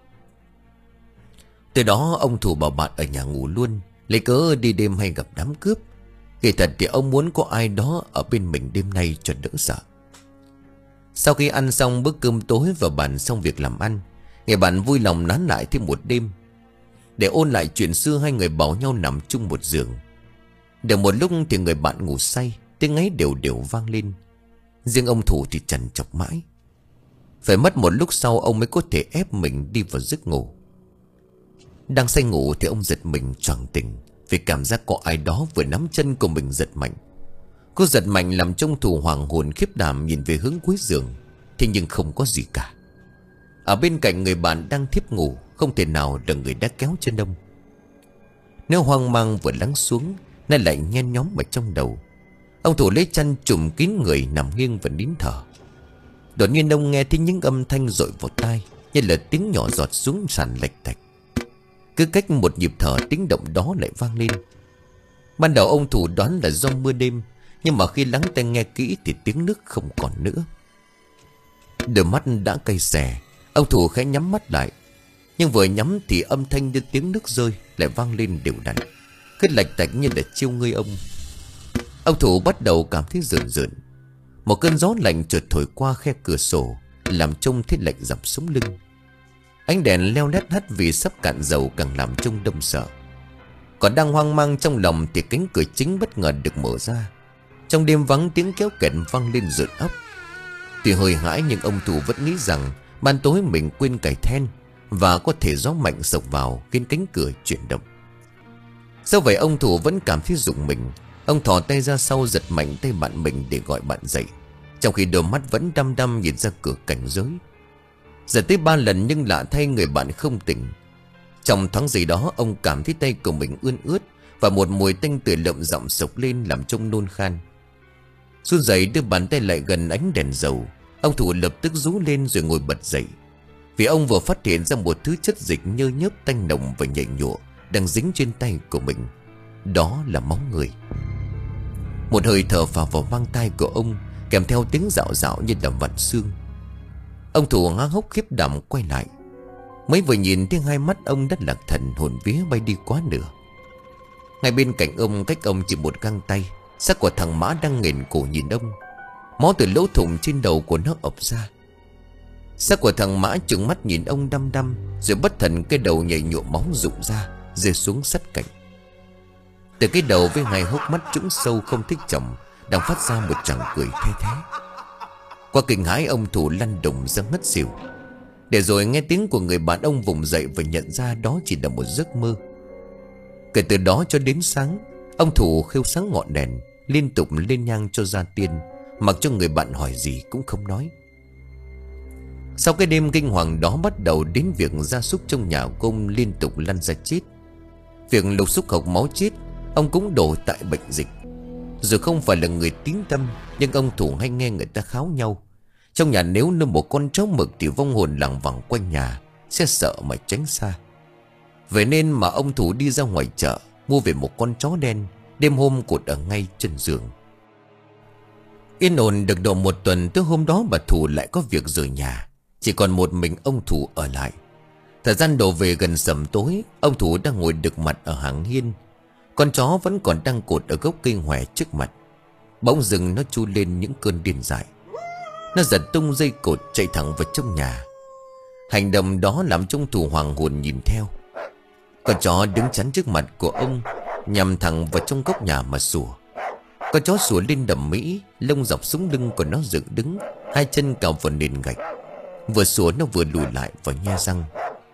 Từ đó ông Thủ bảo bạn ở nhà ngủ luôn, lấy cớ đi đêm hay gặp đám cướp. Kỳ thật thì ông muốn có ai đó ở bên mình đêm nay cho đỡ sợ. Sau khi ăn xong bữa cơm tối và bàn xong việc làm ăn, người bạn vui lòng nán lại thêm một đêm. Để ôn lại chuyện xưa, hai người bảo nhau nằm chung một giường. Được một lúc thì người bạn ngủ say, tiếng ngáy đều đều vang lên. Riêng ông Thủ thì trằn trọc mãi. Phải mất một lúc sau ông mới có thể ép mình đi vào giấc ngủ. Đang say ngủ thì ông giật mình choàng tỉnh vì cảm giác có ai đó vừa nắm chân của mình giật mạnh. Cô giật mạnh làm cho ông Thủ hoàng hồn khiếp đảm nhìn về hướng cuối giường. Thế nhưng không có gì cả. Ở bên cạnh người bạn đang thiếp ngủ, không thể nào là người đã kéo chân ông. Nếu hoang mang vừa lắng xuống, nay lại nhen nhóm ở trong đầu. Ông Thủ lấy chăn trùm kín người, nằm nghiêng và nín thở. Đột nhiên ông nghe thấy những âm thanh dội vào tai, như là tiếng nhỏ giọt xuống sàn lệch tạch. Cứ cách một nhịp thở, tiếng động đó lại vang lên. Ban đầu ông Thủ đoán là do mưa đêm, nhưng mà khi lắng tai nghe kỹ thì tiếng nước không còn nữa. Đôi mắt đã cay xè, ông Thủ khẽ nhắm mắt lại. Nhưng vừa nhắm thì âm thanh như tiếng nước rơi lại vang lên đều đặn, cứ lạch tạch như là chiêu ngươi ông. Ông Thủ bắt đầu cảm thấy rợn rợn. Một cơn gió lạnh chợt thổi qua khe cửa sổ, làm trông thấy lạnh dọc sống lưng. Ánh đèn leo lét hắt vì sắp cạn dầu càng làm trông đâm sợ. Còn đang hoang mang trong lòng thì cánh cửa chính bất ngờ được mở ra. Trong đêm vắng, tiếng kéo kẹt vang lên rợn óc. Tuy hơi hãi nhưng ông Thủ vẫn nghĩ rằng ban tối mình quên cài then, và có thể gió mạnh sộc vào khiến cánh cửa chuyển động. Do vậy ông Thủ vẫn cảm thấy rùng mình. Ông thò tay ra sau giật mạnh tay bạn mình để gọi bạn dậy, trong khi đôi mắt vẫn đăm đăm nhìn ra cửa cảnh giới. Giật tới ba lần nhưng lạ thay người bạn không tỉnh. Trong thoáng giây đó ông cảm thấy tay của mình ươn ướt, và một mùi tanh tưởi lợm giọng sộc lên làm trông nôn khan. Run rẩy đưa bàn tay lại gần ánh đèn dầu, ông Thủ lập tức rú lên rồi ngồi bật dậy. Vì ông vừa phát hiện ra một thứ chất dịch nhơ nhớp tanh nồng và nhầy nhụa đang dính trên tay của mình. Đó là máu người. Một hơi thở phào vào mang tai của ông, kèm theo tiếng rạo rạo như là vặn xương. Ông Thủ há hốc khiếp đảm quay lại. Mới vừa nhìn thấy hai mắt ông đã lạc thần, hồn vía bay đi quá nửa. Ngay bên cạnh ông, cách ông chỉ một găng tay, xác của thằng Mã đang nghển cổ nhìn ông. Máu từ lỗ thủng trên đầu của nó ọc ra. Xác của thằng Mã trừng mắt nhìn ông đăm đăm, rồi bất thần cái đầu nhảy nhụa máu rụng ra, rơi xuống sát cạnh. Từ cái đầu với hai hốc mắt trũng sâu không thích chồng đang phát ra một tràng cười the thế. Qua kinh hãi, ông Thủ lăn đùng ra ngất xỉu. Để rồi nghe tiếng của người bạn ông vùng dậy và nhận ra đó chỉ là một giấc mơ. Kể từ đó cho đến sáng, ông Thủ khêu sáng ngọn đèn, liên tục lên nhang cho gia tiên, mặc cho người bạn hỏi gì cũng không nói. Sau cái đêm kinh hoàng đó, bắt đầu đến việc gia súc trong nhà của ông liên tục lăn ra chết. Việc lục xúc hộc máu chết ông cũng đổ tại bệnh dịch. Dù không phải là người tín tâm, nhưng ông Thủ hay nghe người ta kháo nhau, trong nhà nếu nuôi một con chó mực thì vong hồn lảng vảng quanh nhà, sẽ sợ mà tránh xa. Vậy nên mà ông Thủ đi ra ngoài chợ mua về một con chó đen, đêm hôm cột ở ngay chân giường. Yên ổn được độ một tuần, tới hôm đó bà Thủ lại có việc rời nhà, chỉ còn một mình ông Thủ ở lại. Thời gian đổ về gần sầm tối, ông Thủ đang ngồi đực mặt ở hàng hiên. Con chó vẫn còn đang cột ở gốc cây hòe trước mặt. Bỗng dưng nó chu lên những cơn điên dại. Nó giật tung dây cột chạy thẳng vào trong nhà. Hành động đó làm cho ông Thủ hoàng hồn nhìn theo. Con chó đứng chắn trước mặt của ông, nhằm thẳng vào trong góc nhà mà sủa. Con chó sủa lên đầm mỹ, lông dọc xuống lưng của nó dựng đứng, hai chân cào vào nền gạch. Vừa sủa nó vừa lùi lại và nhe răng.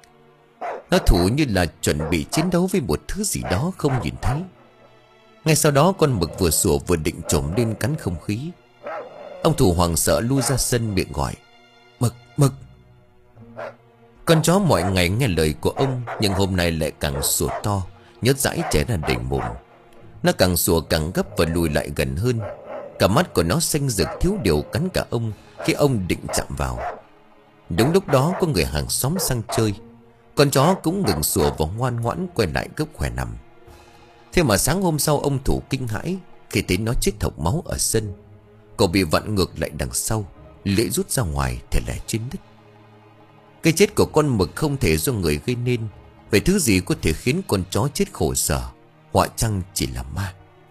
Nó thủ như là chuẩn bị chiến đấu với một thứ gì đó không nhìn thấy. Ngay sau đó con mực vừa sủa vừa định trồm lên cắn không khí. Ông Thủ hoảng sợ lui ra sân, miệng gọi: Mực, Mực. Con chó mọi ngày nghe lời của ông, nhưng hôm nay lại càng sủa to, nhớt dãi chảy ra đầy mồm. Nó càng sủa càng gấp và lùi lại gần hơn. Cả mắt của nó xanh rực, thiếu điều cắn cả ông khi ông định chạm vào. Đúng lúc đó có người hàng xóm sang chơi. Con chó cũng ngừng sủa và ngoan ngoãn quay lại gốc khỏe nằm. Thế mà sáng hôm sau ông Thủ kinh hãi khi thấy nó chết thộc máu ở sân. Cậu bị vặn ngược lại đằng sau, lưỡi rút ra ngoài thể lẻ trên đất. Cái chết của con mực không thể do người gây nên. Vậy thứ gì có thể khiến con chó chết khổ sở? Họa chăng chỉ là ma?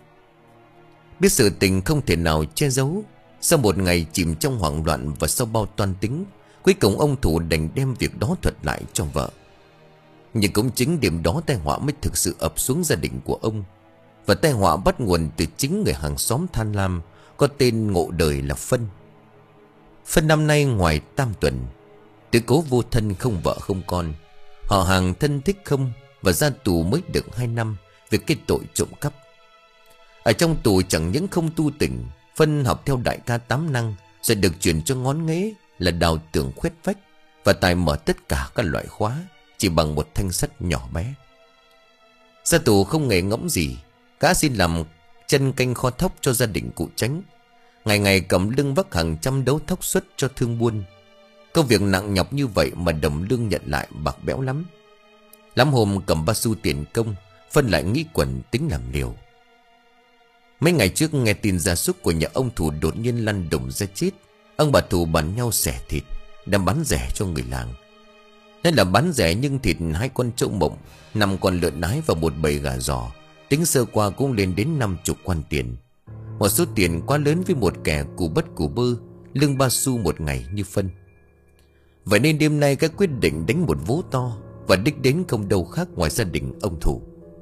Biết sự tình không thể nào che giấu, sau một ngày chìm trong hoảng loạn và sau bao toan tính, cuối cùng ông Thủ đành đem việc đó thuật lại cho vợ. Nhưng cũng chính đêm đó tai họa mới thực sự ập xuống gia đình của ông. Và tai họa bắt nguồn từ chính người hàng xóm tham lam, có tên ngộ đời là Phân. Phân năm nay ngoài tam tuần, tứ cố vô thân, không vợ không con, họ hàng thân thích không, và ra tù mới được hai năm vì cái tội trộm cắp. Ở trong tù chẳng những không tu tỉnh, Phân học theo đại ca tám năng, rồi được chuyển cho ngón nghế là đào tường khoét vách và tài mở tất cả các loại khóa, chỉ bằng một thanh sắt nhỏ bé. Gia tù không nghề ngẫm gì, gã xin làm chân canh kho thóc cho gia đình cụ Chánh. Ngày ngày cầm lưng vác hàng trăm đấu thóc xuất cho thương buôn. Công việc nặng nhọc như vậy mà đồng lương nhận lại bạc béo lắm. Lắm hôm cầm ba xu tiền công, phân lại nghĩ quần tính làm liều. Mấy ngày trước nghe tin gia súc của nhà ông Thủ đột nhiên lăn đùng ra chết. Ông bà Thủ bàn nhau xẻ thịt, đem bán rẻ cho người làng. Nên là bán rẻ nhưng thịt hai con trâu mộng, năm con lợn nái và một bầy gà giò, tính sơ qua cũng lên đến năm chục quan tiền. Một số tiền quá lớn với một kẻ cù bất cù bơ, lương ba xu một ngày như phân. Vậy nên đêm nay các quyết định đánh một vố to, và đích đến không đâu khác ngoài gia đình ông Thủ.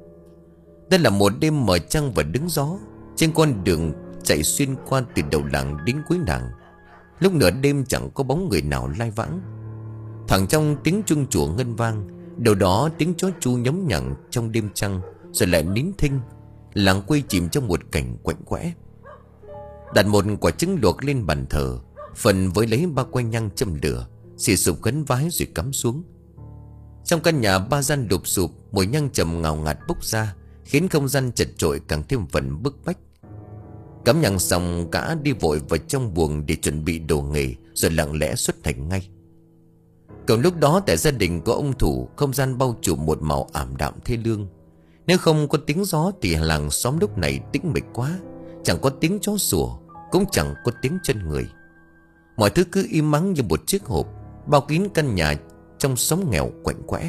Đây là một đêm mở trăng và đứng gió, trên con đường chạy xuyên qua từ đầu làng đến cuối làng. Lúc nửa đêm chẳng có bóng người nào lai vãng. Thoảng trong tiếng chuông chùa ngân vang, đầu đó tiếng chó chu nhấm nhặng trong đêm trăng, rồi lại nín thinh. Làng quê chìm trong một cảnh quạnh quẽ. Đặt một quả trứng luộc lên bàn thờ, phần với lấy ba que nhang châm lửa, xì sụp khấn vái rồi cắm xuống. Trong căn nhà ba gian lụp sụp, mùi nhang trầm ngào ngạt bốc ra, khiến không gian chật chội càng thêm phần bức bách. Cắm nhang xong, cả đi vội vào trong buồng để chuẩn bị đồ nghề, rồi lặng lẽ xuất hành ngay. Cùng lúc đó tại gia đình của ông Thủ, không gian bao trùm một màu ảm đạm thê lương. Nếu không có tiếng gió thì làng xóm lúc này tĩnh mịch quá. Chẳng có tiếng chó sủa, cũng chẳng có tiếng chân người. Mọi thứ cứ im mắng như một chiếc hộp, bao kín căn nhà trong xóm nghèo quạnh quẽ.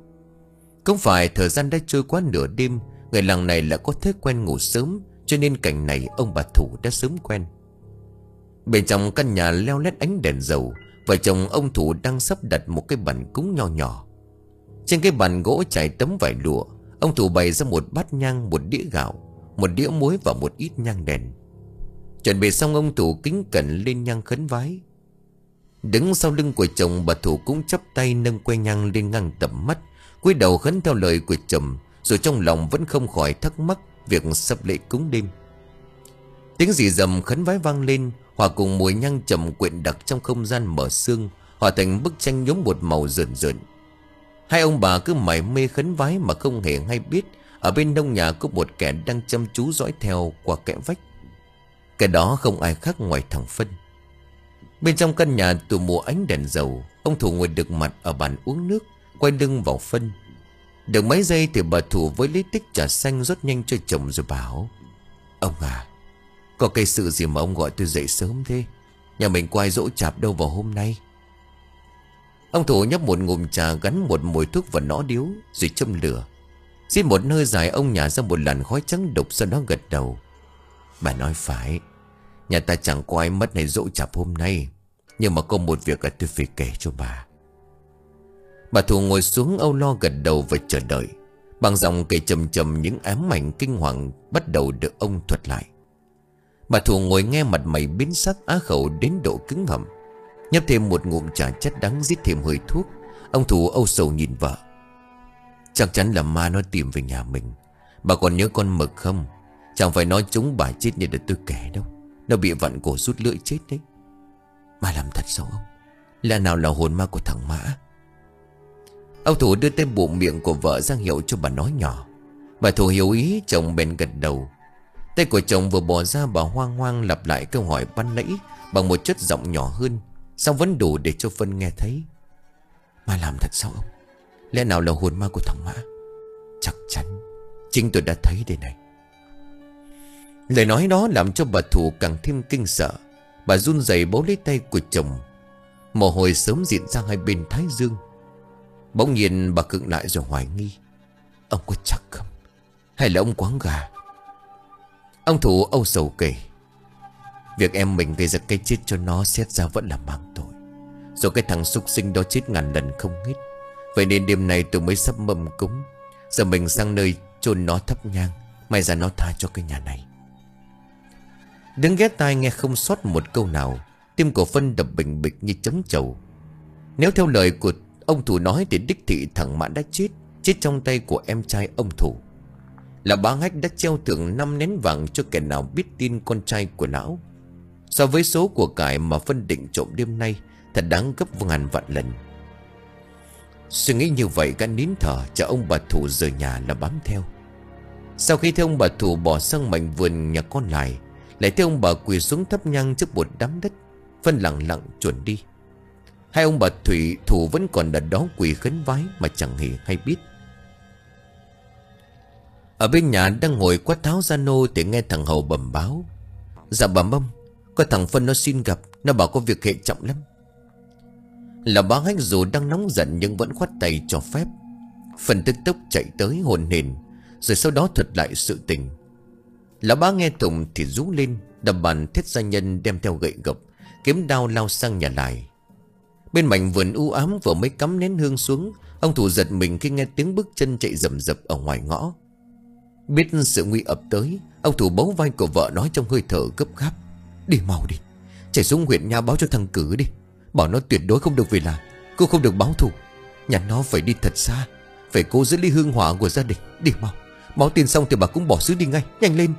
Không phải thời gian đã trôi qua nửa đêm, người làng này lại có thói quen ngủ sớm, cho nên cảnh này ông bà Thủ đã sớm quen. Bên trong căn nhà leo lét ánh đèn dầu, vợ chồng ông Thủ đang sắp đặt một cái bàn cúng nho nhỏ. Trên cái bàn gỗ trải tấm vải lụa, ông Thủ bày ra một bát nhang, một đĩa gạo, một đĩa muối và một ít nhang đèn. Chuẩn bị xong, ông Thủ kính cẩn lên nhang khấn vái. Đứng sau lưng của chồng, bà Thủ cũng chắp tay nâng que nhang lên ngang tầm mắt, cúi đầu khấn theo lời của chồng, rồi trong lòng vẫn không khỏi thắc mắc việc sắp lễ cúng đêm. Tiếng rì rầm khấn vái vang lên, hòa cùng mùi nhang trầm quyện đặc trong không gian mở sương, hòa thành bức tranh nhóm một màu rợn rợn. Hai ông bà cứ mải mê khấn vái mà không hề hay biết ở bên nông nhà có một kẻ đang chăm chú dõi theo qua kẽ vách. Cái đó không ai khác ngoài thằng Phân. Bên trong căn nhà tù mùa ánh đèn dầu, ông Thủ ngồi đực mặt ở bàn uống nước, quay lưng vào Phân. Được mấy giây thì bà Thủ với lấy tích trà xanh rót nhanh cho chồng rồi bảo: "Ông à, có cái sự gì mà ông gọi tôi dậy sớm thế? Nhà mình quay dỗ chạp đâu vào hôm nay?" Ông Thủ nhấp một ngụm trà, gắn một mùi thuốc vào nó điếu, rồi châm lửa. Xin một hơi dài, ông nhả ra một làn khói trắng đục, sau đó gật đầu: "Bà nói phải, nhà ta chẳng có ai mất hay dỗ chạp hôm nay, nhưng mà có một việc là tôi phải kể cho bà." Bà Thủ ngồi xuống âu lo gật đầu và chờ đợi. Bằng giọng kể trầm trầm, những ám ảnh kinh hoàng bắt đầu được ông thuật lại. Bà Thủ ngồi nghe, mặt mày biến sắc, á khẩu đến độ cứng họng. Nhấp thêm một ngụm trà chất đắng, rít thêm hơi thuốc. Ông Thủ âu sầu nhìn vợ: "Chắc chắn là ma nó tìm về nhà mình. Bà còn nhớ con mực không? Chẳng phải nói chúng bà chết như được tôi kể đâu. Nó bị vặn cổ rút lưỡi chết đấy." "Ma làm thật sao ông? Lẽ nào là hồn ma của thằng Mã?" Ông Thủ đưa tay bụng miệng của vợ ra hiệu cho bà nói nhỏ. Bà Thủ hiểu ý, chồng bèn gật đầu. Tay của chồng vừa bỏ ra, bà hoang hoang lặp lại câu hỏi ban nãy bằng một chất giọng nhỏ hơn, song vẫn đủ để cho Phân nghe thấy. "Ma làm thật sao ông? Lẽ nào là hồn ma của thằng Mã?" "Chắc chắn, chính tôi đã thấy đây này." Lời nói đó làm cho bà Thủ càng thêm kinh sợ. Bà run rẩy bấu lấy tay của chồng. Mồ hôi sớm diện ra hai bên thái dương. Bỗng nhiên bà khựng lại rồi hoài nghi: "Ông có chắc không? Hay là ông quáng gà?" Ông Thủ âu sầu kể: "Việc em mình gây ra cái chết cho nó xét ra vẫn là mang tội. Rồi cái thằng súc sinh đó chết ngàn lần không hết. Vậy nên đêm nay tôi mới sắp mâm cúng. Giờ mình sang nơi chôn nó thắp nhang, may ra nó tha cho cái nhà này." Đứng ghé tai nghe không sót một câu nào. Tim của Phân đập bình bịch như chấm chầu. Nếu theo lời của ông Thủ nói thì đích thị thằng Mã đã chết, chết trong tay của em trai ông Thủ. Là bá Hách đã treo thưởng năm nén vàng cho kẻ nào biết tin con trai của lão. So với số của cải mà Phân định trộm đêm nay, thật đáng gấp ngàn vạn lần. Suy nghĩ như vậy, gã nín thở chờ ông bà Thủ rời nhà là bám theo. Sau khi thấy ông bà Thủ bỏ sang mảnh vườn nhà con lại, lại thấy ông bà quỳ xuống thắp nhang trước một đám đất. Phân lặng lặng chuẩn đi. Hai ông bà Thủy Thủ vẫn còn ở đó quỳ khấn vái mà chẳng hề hay biết. Ở bên nhà đang ngồi quát tháo gia nô thì nghe thằng Hầu bẩm báo: Dạ bà Mâm, có thằng Phân nó xin gặp. Nó bảo có việc hệ trọng lắm. Là bá Hách dù đang nóng giận nhưng vẫn khoát tay cho phép. Phân tức tốc chạy tới hồn hển, rồi sau đó thuật lại sự tình. Lão bá nghe tụng thì rú lên, đập bàn thiết gia nhân đem theo gậy gộc, kiếm đao lao sang nhà lại. Bên mảnh vườn u ám vừa mới cắm nén hương xuống, ông Thủ giật mình khi nghe tiếng bước chân chạy rầm rập ở ngoài ngõ. Biết sự nguy ập tới, ông Thủ bấu vai của vợ nói trong hơi thở gấp gáp: Đi mau đi, chạy xuống huyện nhà báo cho thằng Cử đi. Bảo nó tuyệt đối không được về làng, cô không được báo thù. Nhà nó phải đi thật xa, phải cố giữ ly hương hỏa của gia đình. Đi mau, báo tin xong thì bà cũng bỏ xứ đi ngay, nhanh lên.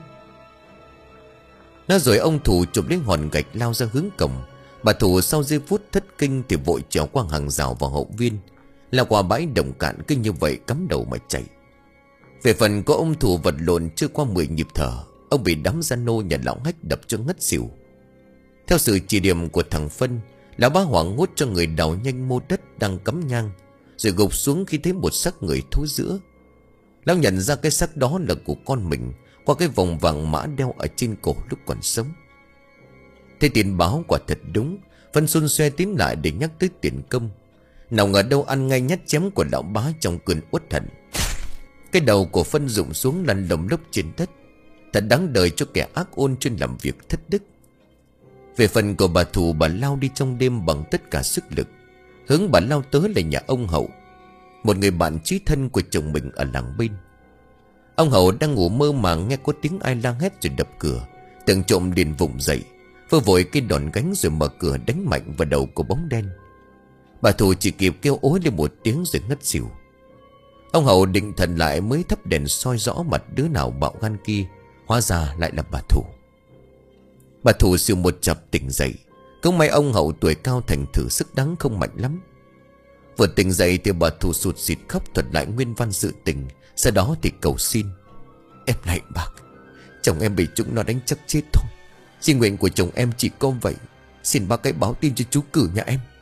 Nói rồi ông Thủ chụp lấy hòn gạch lao ra hướng cổng. Bà Thủ sau giây phút thất kinh thì vội trèo qua hàng rào vào hậu viên, lao qua bãi đồng cạn cứ như vậy cắm đầu mà chạy. Về phần có ông Thủ vật lộn chưa qua mười nhịp thở, ông bị đám gia nô nhà lão Hách đập cho ngất xỉu. Theo sự chỉ điểm của thằng Phân, lão bá hoảng hốt cho người đào nhanh mô đất đang cắm nhang, rồi gục xuống khi thấy một xác người thối rữa. Lão nhận ra cái xác đó là của con mình qua cái vòng vàng mã đeo ở trên cổ lúc còn sống. Thế tin báo quả thật đúng, Phân xôn xoe tiến lại để nhắc tới tiền công. Nào ngờ đâu ăn ngay nhát chém của lão bá trong cơn uất hận. Cái đầu của Phân rụng xuống lăn lồng lốc trên đất. Thật đáng đời cho kẻ ác ôn chuyên làm việc thất đức. Về phần của bà Thủ, bà lao đi trong đêm bằng tất cả sức lực. Hướng bà lao tới là nhà ông Hậu, một người bạn chí thân của chồng mình ở làng bên. Ông Hậu đang ngủ mơ màng nghe có tiếng ai la hét rồi đập cửa, tưởng trộm liền vùng dậy, vơ vội cái đòn gánh rồi mở cửa đánh mạnh vào đầu của bóng đen. Bà Thủ chỉ kịp kêu ối lên một tiếng rồi ngất xỉu. Ông Hậu định thần lại mới thắp đèn soi rõ mặt đứa nào bạo gan kia, hóa ra lại là bà Thủ. Bà Thủ xỉu một chập tỉnh dậy. Cũng may ông Hậu tuổi cao thành thử sức đáng không mạnh lắm. Vừa tỉnh dậy thì bà Thủ sụt sịt khóc thuật lại nguyên văn sự tình. Sau đó thì cầu xin: Em này bác, chồng em bị chúng nó đánh chắc chết thôi. Xin nguyện của chồng em chỉ có vậy. Xin bác hãy báo tin cho chú Cử nhà em.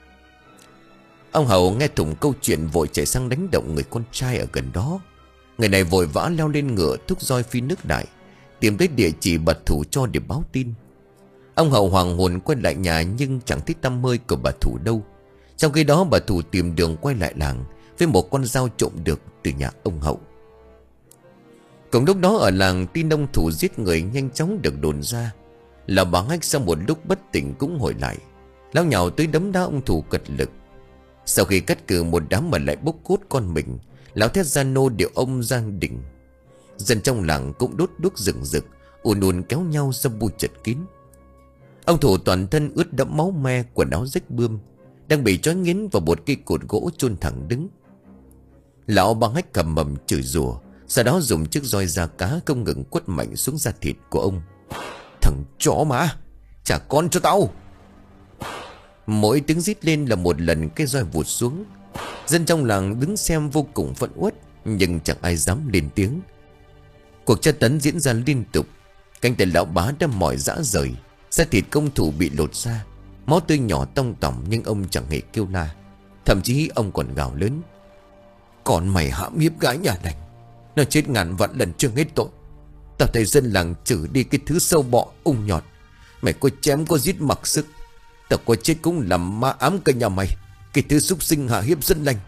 Ông Hậu nghe thủng câu chuyện vội chạy sang đánh động người con trai ở gần đó. Người này vội vã leo lên ngựa thúc roi phi nước đại, tìm tới địa chỉ bà Thủ cho để báo tin. Ông Hậu hoàng hồn quay lại nhà nhưng chẳng thấy tăm hơi của bà Thủ đâu. Trong khi đó bà Thủ tìm đường quay lại làng với một con dao trộm được từ nhà ông Hậu. Cùng lúc đó ở làng, tin ông Thủ giết người nhanh chóng được đồn ra. Là bà Hách sau một lúc bất tỉnh cũng hồi lại, lão nhào tới đấm đá ông Thủ cật lực. Sau khi cắt cử một đám mà lại bốc cốt con mình, lão thét gia nô điệu ông Giang Đình. Dân trong làng cũng đốt đuốc rừng rực, ùn ùn kéo nhau ra bu chật kín. Ông Thủ toàn thân ướt đẫm máu me, quần áo rách bươm, đang bị trói nghiến vào một cây cột gỗ chôn thẳng đứng. Lão băng Hách cầm mầm chửi rủa, sau đó dùng chiếc roi da cá không ngừng quất mạnh xuống da thịt của ông. Thằng chó mà, trả con cho tao! Mỗi tiếng rít lên là một lần cái roi vụt xuống. Dân trong làng đứng xem vô cùng phẫn uất, nhưng chẳng ai dám lên tiếng. Cuộc tra tấn diễn ra liên tục. Cánh tay lão bá đã mỏi rã rời, da thịt công thủ bị lột ra, máu tươi nhỏ tông tỏng, nhưng ông chẳng hề kêu la. Thậm chí ông còn gào lớn: Còn mày hãm hiếp gái nhà này, nó chết ngàn vạn lần chưa hết tội. Tao thấy dân làng trừ đi cái thứ sâu bọ ung nhọt. Mày có chém có giết mặc sức, tao có chết cũng làm ma ám cả nhà mày, cái thứ súc sinh hạ hiếp dân lành.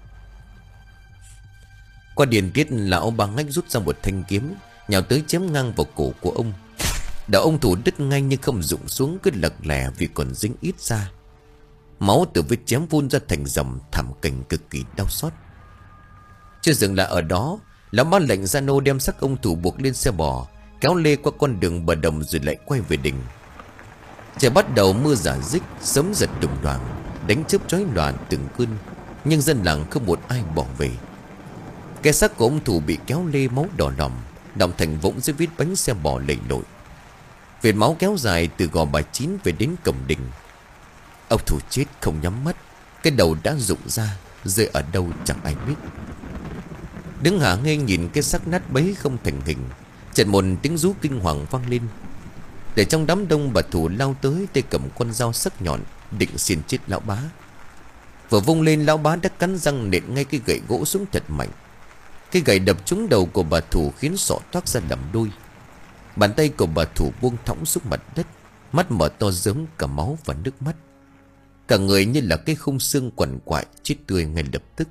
Qua điền tiết, lão băng Hách rút ra một thanh kiếm, nhào tới chém ngang vào cổ của ông. Đầu ông Thủ đứt ngay nhưng không rụng xuống, cứ lật lẻ vì còn dính ít ra. Máu từ vết chém vun ra thành dòng, thảm cảnh cực kỳ đau xót. Chưa dừng lại ở đó, lão ban lệnh gia nô đem xác ông Thủ buộc lên xe bò, kéo lê qua con đường bờ đồng rồi lại quay về đình. Trời bắt đầu mưa rả rích, sấm giật đùng đoàng, đánh chớp chói loạn từng cơn, nhưng dân làng không một ai bỏ về. Cái xác của ông Thủ bị kéo lê, máu đỏ lòm đọng thành vũng dưới vết bánh xe bò lầy lội. Vệt máu kéo dài từ gò bà Chín về đến cổng đình. Ông Thủ chết không nhắm mắt, cái đầu đã rụng ra, rơi ở đâu chẳng ai biết. Đứng hả ngây nhìn cái xác nát bấy không thành hình, chợt một tiếng rú kinh hoàng vang lên. Để trong đám đông, bà Thủ lao tới, tay cầm con dao sắc nhọn định xiên chết lão bá. Vừa vung lên, lão bá đã cắn răng nện ngay cái gậy gỗ xuống thật mạnh. Cái gậy đập trúng đầu của bà Thủ khiến sọ toác ra làm đôi. Bàn tay của bà Thủ buông thõng xuống mặt đất, mắt mở to rớm cả máu và nước mắt. Cả người như là cái khung xương quằn quại, chết tươi ngay lập tức.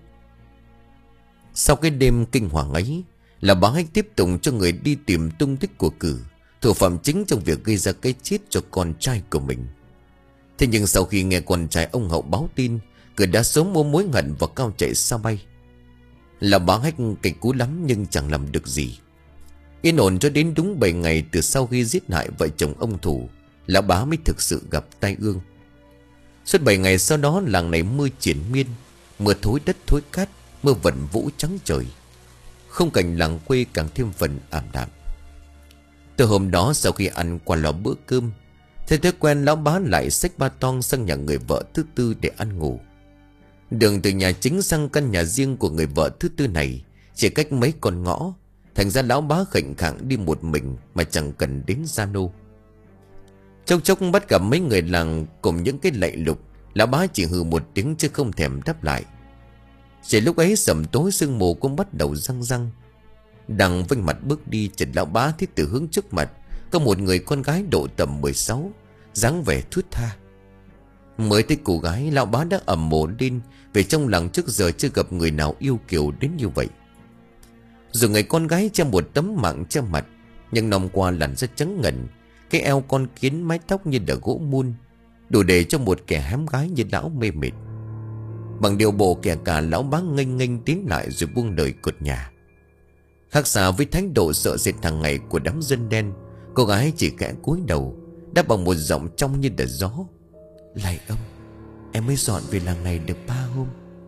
Sau cái đêm kinh hoàng ấy, là bà Hách tiếp tục cho người đi tìm tung tích của Cử, thủ phạm chính trong việc gây ra cái chết cho con trai của mình. Thế nhưng sau khi nghe con trai ông Hậu báo tin, Cử đã sớm mua mối hận và cao chạy xa bay. Là bà Hách kịch cú lắm nhưng chẳng làm được gì. Yên ổn cho đến đúng bảy ngày từ sau khi giết hại vợ chồng ông Thủ, lão bá mới thực sự gặp tai ương. Suốt bảy ngày sau đó, làng này mưa triền miên, mưa thối đất thối cát, mưa vẩn vũ trắng trời. Không cảnh làng quê càng thêm phần ảm đạm. Từ hôm đó, sau khi ăn qua lò bữa cơm, theo thói quen lão bá lại xách ba toang sang nhà người vợ thứ tư để ăn ngủ. Đường từ nhà chính sang căn nhà riêng của người vợ thứ tư này chỉ cách mấy con ngõ, thành ra lão bá khệnh khạng đi một mình mà chẳng cần đến gia nô. Chốc chốc bắt gặp mấy người làng cùng những cái lạy lục, lão bá chỉ hừ một tiếng chứ không thèm đáp lại. Chỉ lúc ấy sẩm tối sương mù cũng bắt đầu răng răng. Đang vênh mặt bước đi, chợt lão bá thấy từ hướng trước mặt có một người con gái độ tầm mười sáu, dáng vẻ thướt tha. Mới thấy cô gái, lão bá đã ầm mồ lên, về trong làng trước giờ chưa gặp người nào yêu kiều đến như vậy. Rồi người con gái che một tấm mạng che mặt, nhưng nòng qua làn da trắng ngần, cái eo con kiến, mái tóc như là gỗ mun, đủ để cho một kẻ hám gái như lão mê mệt. Bằng điều bộ kẻ cả, lão bá nghênh nghênh tiến lại rồi buông lời cột nhà. Khác xa với thái độ sợ sệt hàng ngày của đám dân đen, cô gái chỉ khẽ cúi đầu, đáp bằng một giọng trong như đợt gió: "Lạy ông, em mới dọn về làng này được ba hôm."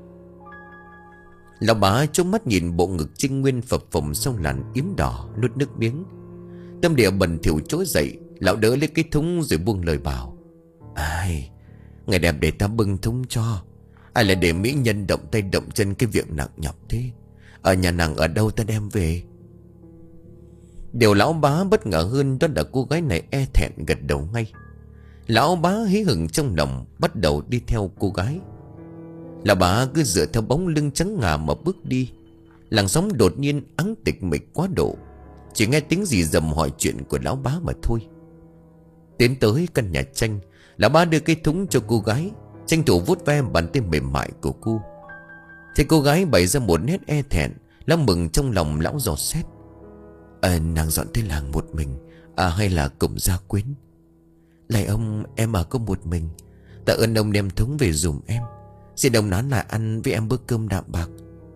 Lão bá trông mắt nhìn bộ ngực trinh nguyên phập phồng sau làn yếm đỏ, nuốt nước miếng. Tâm địa bẩn thỉu trỗi dậy, lão đỡ lấy cái thúng rồi buông lời bảo: "Ai, ngày đẹp để ta bưng thúng cho. Ai lại để mỹ nhân động tay động chân cái việc nặng nhọc thế? Ở nhà nàng ở đâu ta đem về?" Điều lão bá bất ngờ hơn đó là cô gái này e thẹn gật đầu ngay. Lão bá hí hửng trong lòng, bắt đầu đi theo cô gái. Lão bá cứ dựa theo bóng lưng trắng ngà mà bước đi. Làng xóm đột nhiên ắng tịch mịch quá độ, chỉ nghe tiếng gì dầm hỏi chuyện của lão bá mà thôi. Tiến tới căn nhà tranh, lão bá đưa cây thúng cho cô gái, tranh thủ vuốt ve bàn tay mềm mại của cô. Thì cô gái bày ra một nét e thẹn, lão mừng trong lòng lão dò xét: à, "Nàng dọn tới làng một mình à, hay là cùng gia quyến?" "Lạy ông, em ở có một mình. Tạ ơn ông đem thúng về dùm em. Xin ông nán lại ăn với em bữa cơm đạm bạc."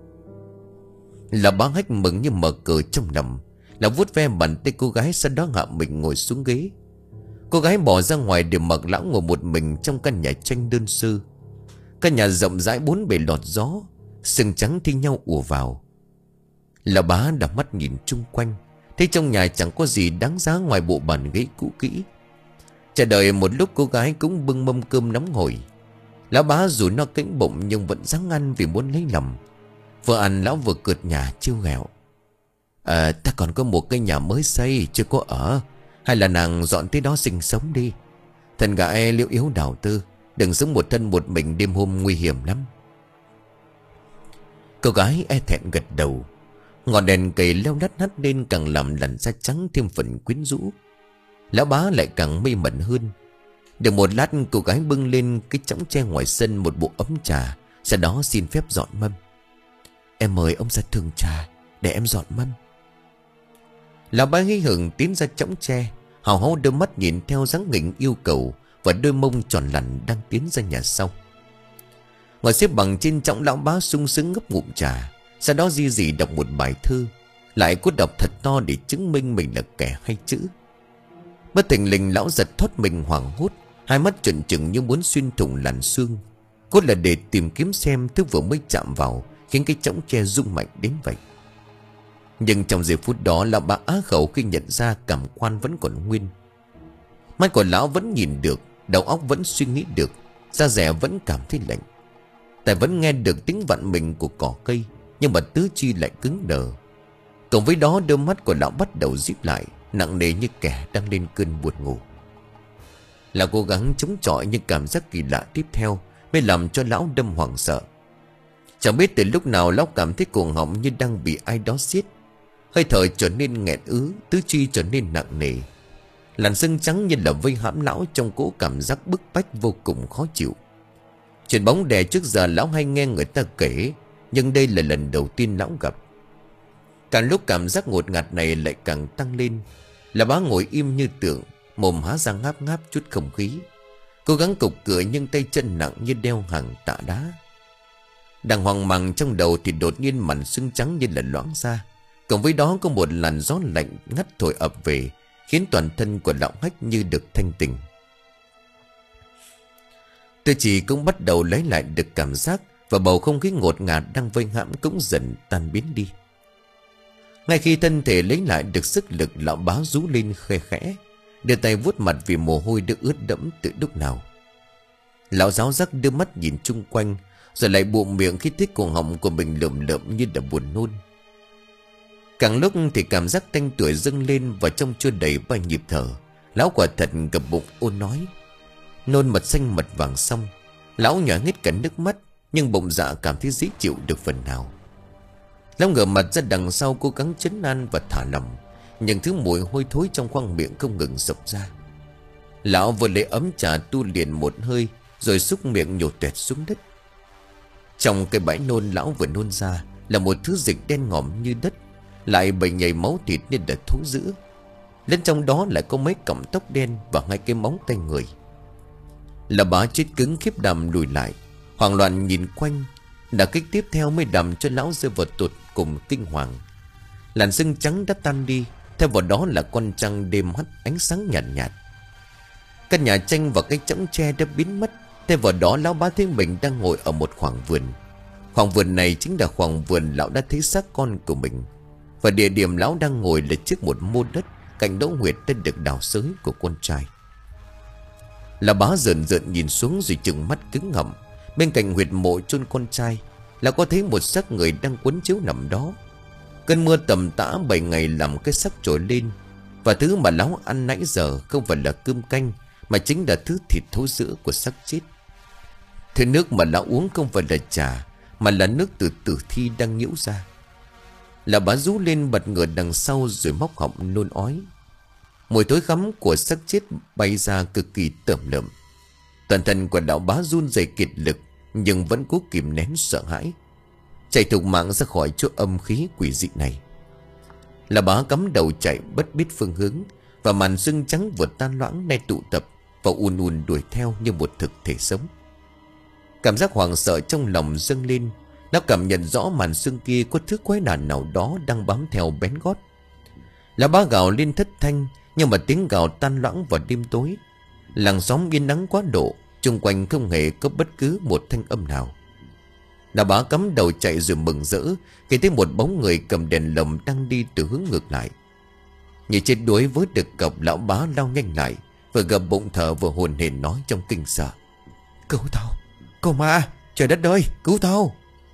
Là bá Hách mừng như mở cờ trong lòng. Là vuốt ve bàn tay cô gái, sau đó hạ mình ngồi xuống ghế. Cô gái bỏ ra ngoài để mặc lão ngồi một mình trong căn nhà tranh đơn sơ. Căn nhà rộng rãi bốn bề lọt gió, sừng trắng thi nhau ùa vào. Là bá đảo mắt nhìn chung quanh, thấy trong nhà chẳng có gì đáng giá ngoài bộ bàn ghế cũ kỹ. Chờ đợi một lúc, cô gái cũng bưng mâm cơm nóng hổi. Lão bá dù no cĩnh bụng nhưng vẫn ráng ăn vì muốn lấy lòng. Vừa ăn lão vừa cợt nhà trêu ghẹo: à, "Ta còn có một cái nhà mới xây chưa có ở, hay là nàng dọn tới đó sinh sống đi. Thần gái liễu yếu đào tư, đừng sống một thân một mình đêm hôm nguy hiểm lắm." Cô gái e thẹn gật đầu. Ngọn đèn cầy leo đắt hắt lên càng làm làn da trắng thêm phần quyến rũ. Lão bá lại càng mê mẩn hơn. Được một lát, cô gái bưng lên cái chõng tre ngoài sân một bộ ấm trà, sau đó xin phép dọn mâm. "Em mời ông ra thưởng trà, để em dọn mâm." Lão bá hí hửng tiến ra chõng tre, hào háo đôi mắt nhìn theo dáng nghỉnh yêu cầu và đôi mông tròn lẳn đang tiến ra nhà sau. Ngồi xếp bằng trên chõng, lão bá sung sướng ngấp ngụm trà, sau đó di dì đọc một bài thơ, lại cốt đọc thật to để chứng minh mình là kẻ hay chữ. Bất thình lình lão giật thoát mình hoảng hốt, hai mắt trợn trừng như muốn xuyên thủng làn xương. Cốt là để tìm kiếm xem thứ vừa mới chạm vào khiến cái chõng tre rung mạnh đến vậy. Nhưng trong giây phút đó, lão bá á khẩu khi nhận ra cảm quan vẫn còn nguyên. Mắt của lão vẫn nhìn được, đầu óc vẫn suy nghĩ được, da dẻ vẫn cảm thấy lạnh. tại vẫn nghe được tiếng vặn mình của cỏ cây, nhưng mà tứ chi lại cứng đờ. Cộng với đó đôi mắt của lão bắt đầu díp lại, nặng nề như kẻ đang lên cơn buồn ngủ. Lão cố gắng chống chọi, nhưng cảm giác kỳ lạ tiếp theo mới làm cho lão đâm hoảng sợ. Chẳng biết từ lúc nào lão cảm thấy cuồng họng như đang bị ai đó siết. Hơi thở trở nên nghẹn ứ, tứ chi trở nên nặng nề. Làn sưng trắng như là vây hãm lão trong cỗ cảm giác bức bách vô cùng khó chịu. Chuyện bóng đè trước giờ lão hay nghe người ta kể, nhưng đây là lần đầu tiên lão gặp. Càng lúc cảm giác ngột ngạt này lại càng tăng lên. Là bá ngồi im như tượng, mồm há ra ngáp ngáp chút không khí, cố gắng cục cửa nhưng tay chân nặng như đeo hàng tạ đá. Đang hoang mang trong đầu thì đột nhiên màn sưng trắng như là loãng ra. Cộng với đó có một làn gió lạnh ngắt thổi ập về, khiến toàn thân của lão Hách như được thanh tỉnh. Tư chỉ cũng bắt đầu lấy lại được cảm giác, và bầu không khí ngột ngạt đang vây hãm cũng dần tan biến đi. Ngay khi thân thể lấy lại được sức lực, lão bá rú lên khe khẽ, đưa tay vuốt mặt vì mồ hôi đã ướt đẫm từ lúc nào. Lão giáo giác đưa mắt nhìn chung quanh, rồi lại bụm miệng khi thấy cuồng họng của mình lượm lượm như đã buồn nôn. Càng lúc thì cảm giác tanh tuổi dâng lên, và trong chưa đầy ba nhịp thở, lão quả thật gập bụng ôn nói. Nôn mật xanh mật vàng xong, lão nhả hết cả nước mắt, nhưng bụng dạ cảm thấy dễ chịu được phần nào. Lão ngửa mặt ra đằng sau cố gắng trấn an và thả lỏng, nhưng thứ mùi hôi thối trong khoang miệng không ngừng dọc ra. Lão vừa lấy ấm trà tu liền một hơi, rồi xúc miệng nhổ toẹt xuống đất. Trong cái bãi nôn lão vừa nôn ra là một thứ dịch đen ngòm như đất, lại bầy nhầy máu thịt nên đã thối dữ. Lên trong đó lại có mấy cọng tóc đen và hai cái móng tay người. Là bá chết cứng khiếp đàm lùi lại, hoảng loạn nhìn quanh. Đả kích tiếp theo mới đầm cho lão rơi vào tột cùng kinh hoàng. Làn sưng trắng đã tan đi, theo vào đó là con trăng đêm hắt ánh sáng nhạt nhạt. Căn nhà tranh và cái chõng tre đã biến mất. Theo vào đó lão bá thấy mình đang ngồi ở một khoảng vườn. Khoảng vườn này chính là khoảng vườn lão đã thấy xác con của mình. Và địa điểm lão đang ngồi là trước một mô đất cạnh đỗ huyệt đã được đào xới của con trai. Lão bá rợn rợn nhìn xuống rồi trừng mắt cứng ngậm. Bên cạnh huyệt mộ chôn con trai, lão có thấy một xác người đang quấn chiếu nằm đó. Cơn mưa tầm tã bảy ngày làm cái xác trồi lên. Và thứ mà lão ăn nãy giờ không phải là cơm canh, mà chính là thứ thịt thối rữa của xác chết. Thứ nước mà lão uống không phải là trà, mà là nước từ tử thi đang nhễu ra. Lão bá rú lên bật ngửa đằng sau rồi móc họng nôn ói. Mùi thối khắm của xác chết bay ra cực kỳ tởm lợm. Toàn thân của lão bá run rẩy kiệt lực, nhưng vẫn cố kìm nén sợ hãi, chạy thục mạng ra khỏi chỗ âm khí quỷ dị này. Lão bá cắm đầu chạy bất biết phương hướng, và màn sương trắng vừa tan loãng nay tụ tập và ùn ùn đuổi theo như một thực thể sống. Cảm giác hoảng sợ trong lòng dâng lên. Lão cảm nhận rõ màn sương kia có thứ quái đản nào đó đang bám theo bén gót. Lão bá gào lên thất thanh, nhưng mà tiếng gào tan loãng vào đêm tối. Làng xóm yên nắng quá độ, chung quanh không hề có bất cứ một thanh âm nào. Lão bá cắm đầu chạy rồi mừng rỡ khi thấy một bóng người cầm đèn lồng đang đi từ hướng ngược lại. Như chết đuối với được cọc, lão bá lao nhanh lại, vừa gập bụng thở vừa hồn hển nói trong kinh sợ: Cứu tao, cô ma, trời đất ơi, cứu tao.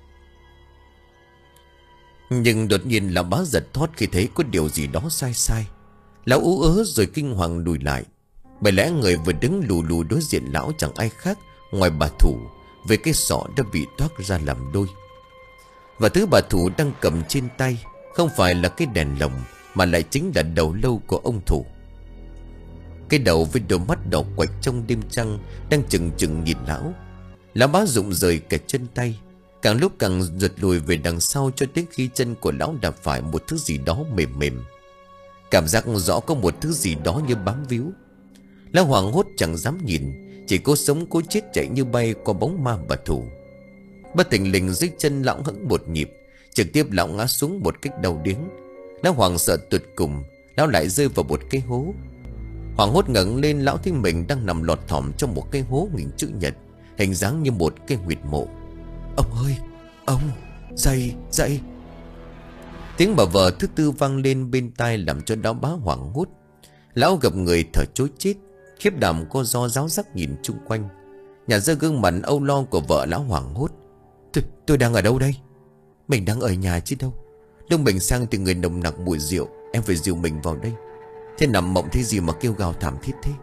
Nhưng đột nhiên lão bá giật thót khi thấy có điều gì đó sai sai. Lão ú ớ rồi kinh hoàng lùi lại. Bởi lẽ người vừa đứng lù lù đối diện lão chẳng ai khác ngoài bà Thủ, với cái sọ đã bị toác ra làm đôi. Và thứ bà Thủ đang cầm trên tay không phải là cái đèn lồng, mà lại chính là đầu lâu của ông Thủ. Cái đầu với đôi mắt đỏ quạch trong đêm trăng đang chừng chừng nhìn lão. Lão bá rụng rời cả chân tay, càng lúc càng giật lùi về đằng sau, cho đến khi chân của lão đạp phải một thứ gì đó mềm mềm. Cảm giác rõ có một thứ gì đó như bám víu. Lão hoảng hốt chẳng dám nhìn, chỉ cố sống cố chết chạy như bay qua bóng ma bà Thủ. Bất thình lình dưới chân lão hững một nhịp, trực tiếp lão ngã xuống một cách đau điếng. Lão hoảng sợ tuyệt cùng, lão lại rơi vào một cái hố. Hoảng hốt ngẩng lên, lão thấy mình đang nằm lọt thỏm trong một cái hố hình chữ nhật, hình dáng như một cái huyệt mộ. Ông ơi, ông, dậy, dậy. Tiếng bà vợ thứ tư vang lên bên tai làm cho lão bá hoảng hốt. Lão gặp người thở trối chết, khiếp đảm co do ráo rắc nhìn chung quanh, nhận ra gương mặt âu lo của vợ lão hoảng hốt. tôi, tôi đang ở đâu đây? Mình đang ở nhà chứ đâu. Lúc mình sang từ người nồng nặc mùi rượu, em phải dìu mình vào đây. Thế nằm mộng thấy gì mà kêu gào thảm thiết thế?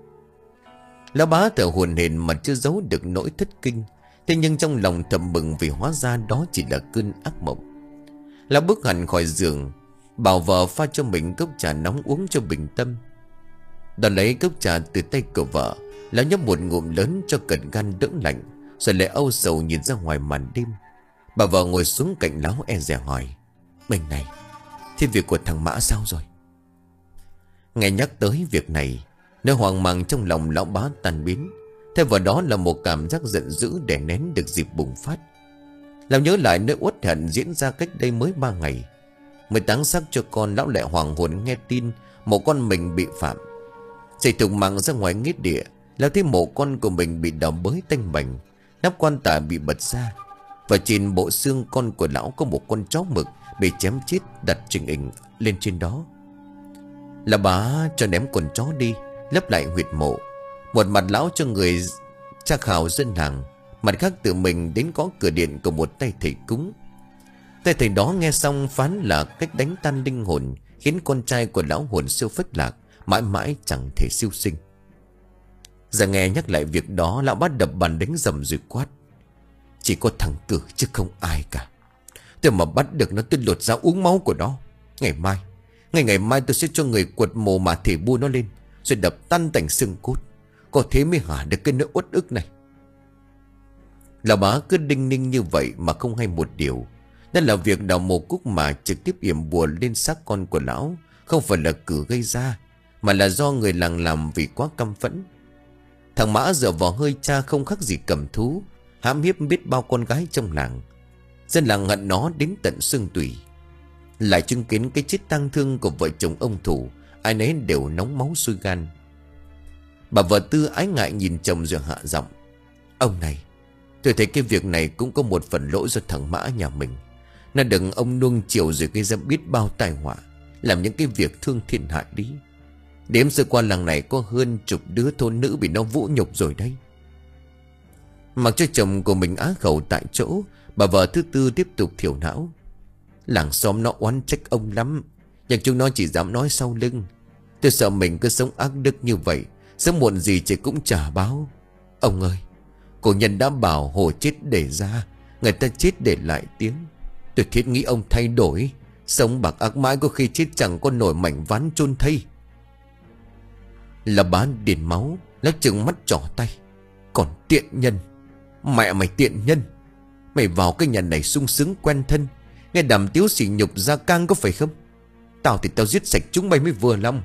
Lão bá thở hổn hển mà chưa giấu được nỗi thất kinh. Thế nhưng trong lòng thầm mừng vì hóa ra đó chỉ là cơn ác mộng. Lão bước hẳn khỏi giường, bảo vợ pha cho mình cốc trà nóng uống cho bình tâm. Đón lấy cốc trà từ tay của vợ, lão nhấp một ngụm lớn cho cẩn gan đỡ lạnh, rồi lại âu sầu nhìn ra ngoài màn đêm. Bà vợ ngồi xuống cạnh lão e dè hỏi: Mình này, thế việc của thằng Mã sao rồi? Nghe nhắc tới việc này, nỗi hoang mang trong lòng lão bá tan biến. Thay vào đó là một cảm giác giận dữ đè nén được dịp bùng phát. Lão nhớ lại nỗi uất hận diễn ra cách đây mới ba ngày. Mới táng xác cho con, lão lại hoàng hồn nghe tin một con mình bị phạm. Chạy thục mạng ra ngoài nghĩa địa, lão thấy mộ con của mình bị đào bới tanh bành, nắp quan tài bị bật ra, và trên bộ xương con của lão có một con chó mực bị chém chết đặt trình hình lên trên đó. Lão bá cho ném con chó đi, lấp lại huyệt mộ. Một mặt lão cho người tra khảo dân làng, mặt khác tự mình đến gõ cửa điện của một tay thầy cúng. Tay thầy đó nghe xong phán là cách đánh tan linh hồn, khiến con trai của lão hồn siêu phách lạc, mãi mãi chẳng thể siêu sinh. Giờ nghe nhắc lại việc đó, lão bắt đập bàn đánh rầm rồi quát: Chỉ có thằng Cử chứ không ai cả. Tôi mà bắt được nó, tôi lột ra uống máu của nó. Ngày mai, ngày ngày mai tôi sẽ cho người quật mồ mà thể bua nó lên, rồi đập tan tành xương cốt. Có thế mới hả được cái nỗi uất ức này. Lão bá cứ đinh ninh như vậy mà không hay một điều. Đó là việc đào mồ cúc mà trực tiếp yểm bùa lên xác con của lão không phải là Cử gây ra, mà là do người làng làm vì quá căm phẫn. Thằng Mã dựa vào hơi cha không khác gì cầm thú, hãm hiếp biết bao con gái trong làng. Dân làng hận nó đến tận xương tủy. Lại chứng kiến cái chết tang thương của vợ chồng ông Thủ, ai nấy đều nóng máu sôi gan. Bà vợ Tư ái ngại nhìn chồng rồi hạ giọng: Ông này, tôi thấy cái việc này cũng có một phần lỗi do thằng Mã nhà mình. Nó đừng ông nuông chiều rồi gây ra biết bao tai họa, làm những cái việc thương thiên hại lý. Đếm sơ qua làng này có hơn chục đứa thôn nữ bị nó vũ nhục rồi đấy. Mặc cho chồng của mình á khẩu tại chỗ, bà vợ thứ Tư tiếp tục thiểu não: Làng xóm nó oán trách ông lắm, nhưng chúng nó chỉ dám nói sau lưng. Tôi sợ mình cứ sống ác đức như vậy, sớm muộn gì chị cũng trả báo. Ông ơi, cổ nhân đã bảo hổ chết để ra, người ta chết để lại tiếng. Tôi thiết nghĩ ông thay đổi, sống bạc ác mãi có khi chết chẳng có nổi mảnh ván chôn thây. Là bán điền máu, nó trừng mắt trỏ tay: Còn tiện nhân, mẹ mày tiện nhân, mày vào cái nhà này sung sướng quen thân, nghe đàm tiếu sỉ nhục gia cang có phải không? Tao thì tao giết sạch chúng mày mới vừa lòng.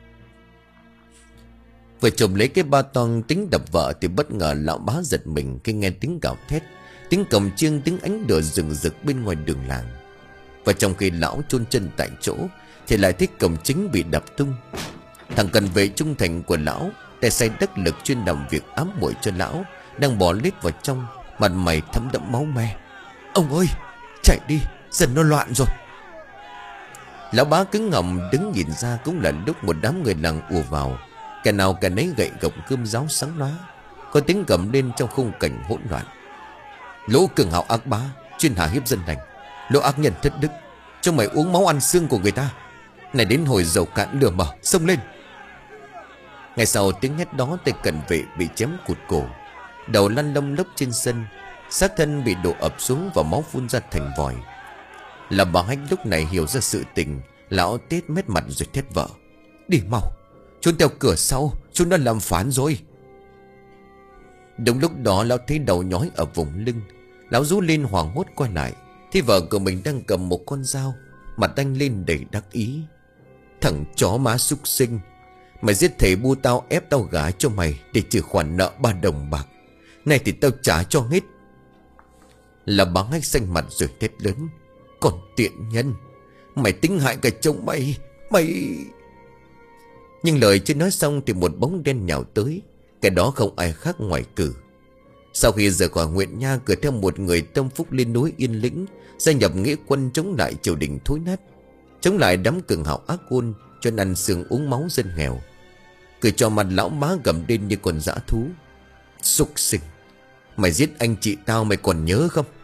Vừa chồng lấy cái ba toang tính đập vợ thì bất ngờ lão bá giật mình khi nghe tiếng gào thét, tiếng cồng chiêng, tiếng ánh lửa rừng rực bên ngoài đường làng. Và trong khi lão chôn chân tại chỗ thì lại thấy cổng chính bị đập tung. Thằng cận vệ trung thành của lão, tay say đắc lực chuyên làm việc ám muội cho lão, đang bò lết vào trong, mặt mày thấm đẫm máu me. Ông ơi, chạy đi, dần nó loạn rồi. Lão bá cứng ngầm đứng nhìn ra, cũng là lúc một đám người làng ùa vào. Kẻ nào kẻ nấy gậy gộc cơm giáo sáng lóa, có tiếng gầm lên trong khung cảnh hỗn loạn: Lũ cường hào ác bá, chuyên hạ hiếp dân lành, lũ ác nhân thất đức, cho mày uống máu ăn xương của người ta. Này đến hồi dầu cạn lửa mở, xông lên. Ngay sau tiếng hét đó, tay cận vệ bị chém cụt cổ, đầu lăn lông lốc trên sân, xác thân bị đổ ập xuống và máu phun ra thành vòi. Là bà Hách lúc này hiểu ra sự tình, lão tết mét mặt rồi thét vợ: Đi mau, trốn theo cửa sau, chúng đã làm phản rồi. Đúng lúc đó lão thấy đầu nhói ở vùng lưng. Lão rú lên hoảng hốt quay lại, thì vợ của mình đang cầm một con dao, mặt đanh lên đầy đắc ý: Thằng chó má súc sinh, mày giết thầy bu tao, ép tao gả cho mày để trừ khoản nợ ba đồng bạc. Này thì tao trả cho hết. Là bà Hách xanh mặt rồi thét lớn: Còn tiện nhân, mày tính hại cả chồng mày, mày... Nhưng lời chưa nói xong thì một bóng đen nhào tới. Cái đó không ai khác ngoài Cử. Sau khi rời khỏi huyện nha, Cử theo một người tâm phúc lên núi Yên Lĩnh, gia nhập nghĩa quân chống lại triều đình thối nát, chống lại đám cường hào ác ôn, cho ăn xương uống máu dân nghèo. Cử cho mặt lão má gầm lên như con dã thú: Súc sinh, mày giết anh chị tao mày còn nhớ không?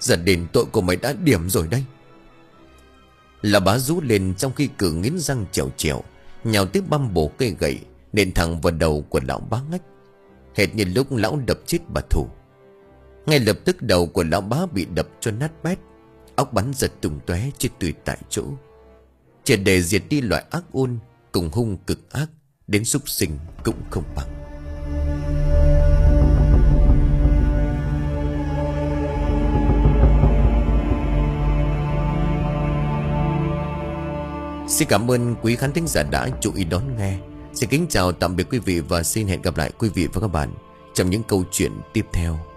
Giờ đền tội của mày đã điểm rồi đây. Lão bá rú lên trong khi cử nghiến răng trèo trèo, nhào tiếp băm bổ cây gậy nện thẳng vào đầu của lão bá Ngách, hệt như lúc lão đập chết bà Thủ. Ngay lập tức đầu của lão bá bị đập cho nát bét, óc bắn giật tung tóe chết tươi tại chỗ. Chỉ để diệt đi loại ác ôn cùng hung cực ác đến súc sinh cũng không bằng. Xin cảm ơn quý khán thính giả đã chú ý đón nghe. Xin kính chào tạm biệt quý vị và xin hẹn gặp lại quý vị và các bạn trong những câu chuyện tiếp theo.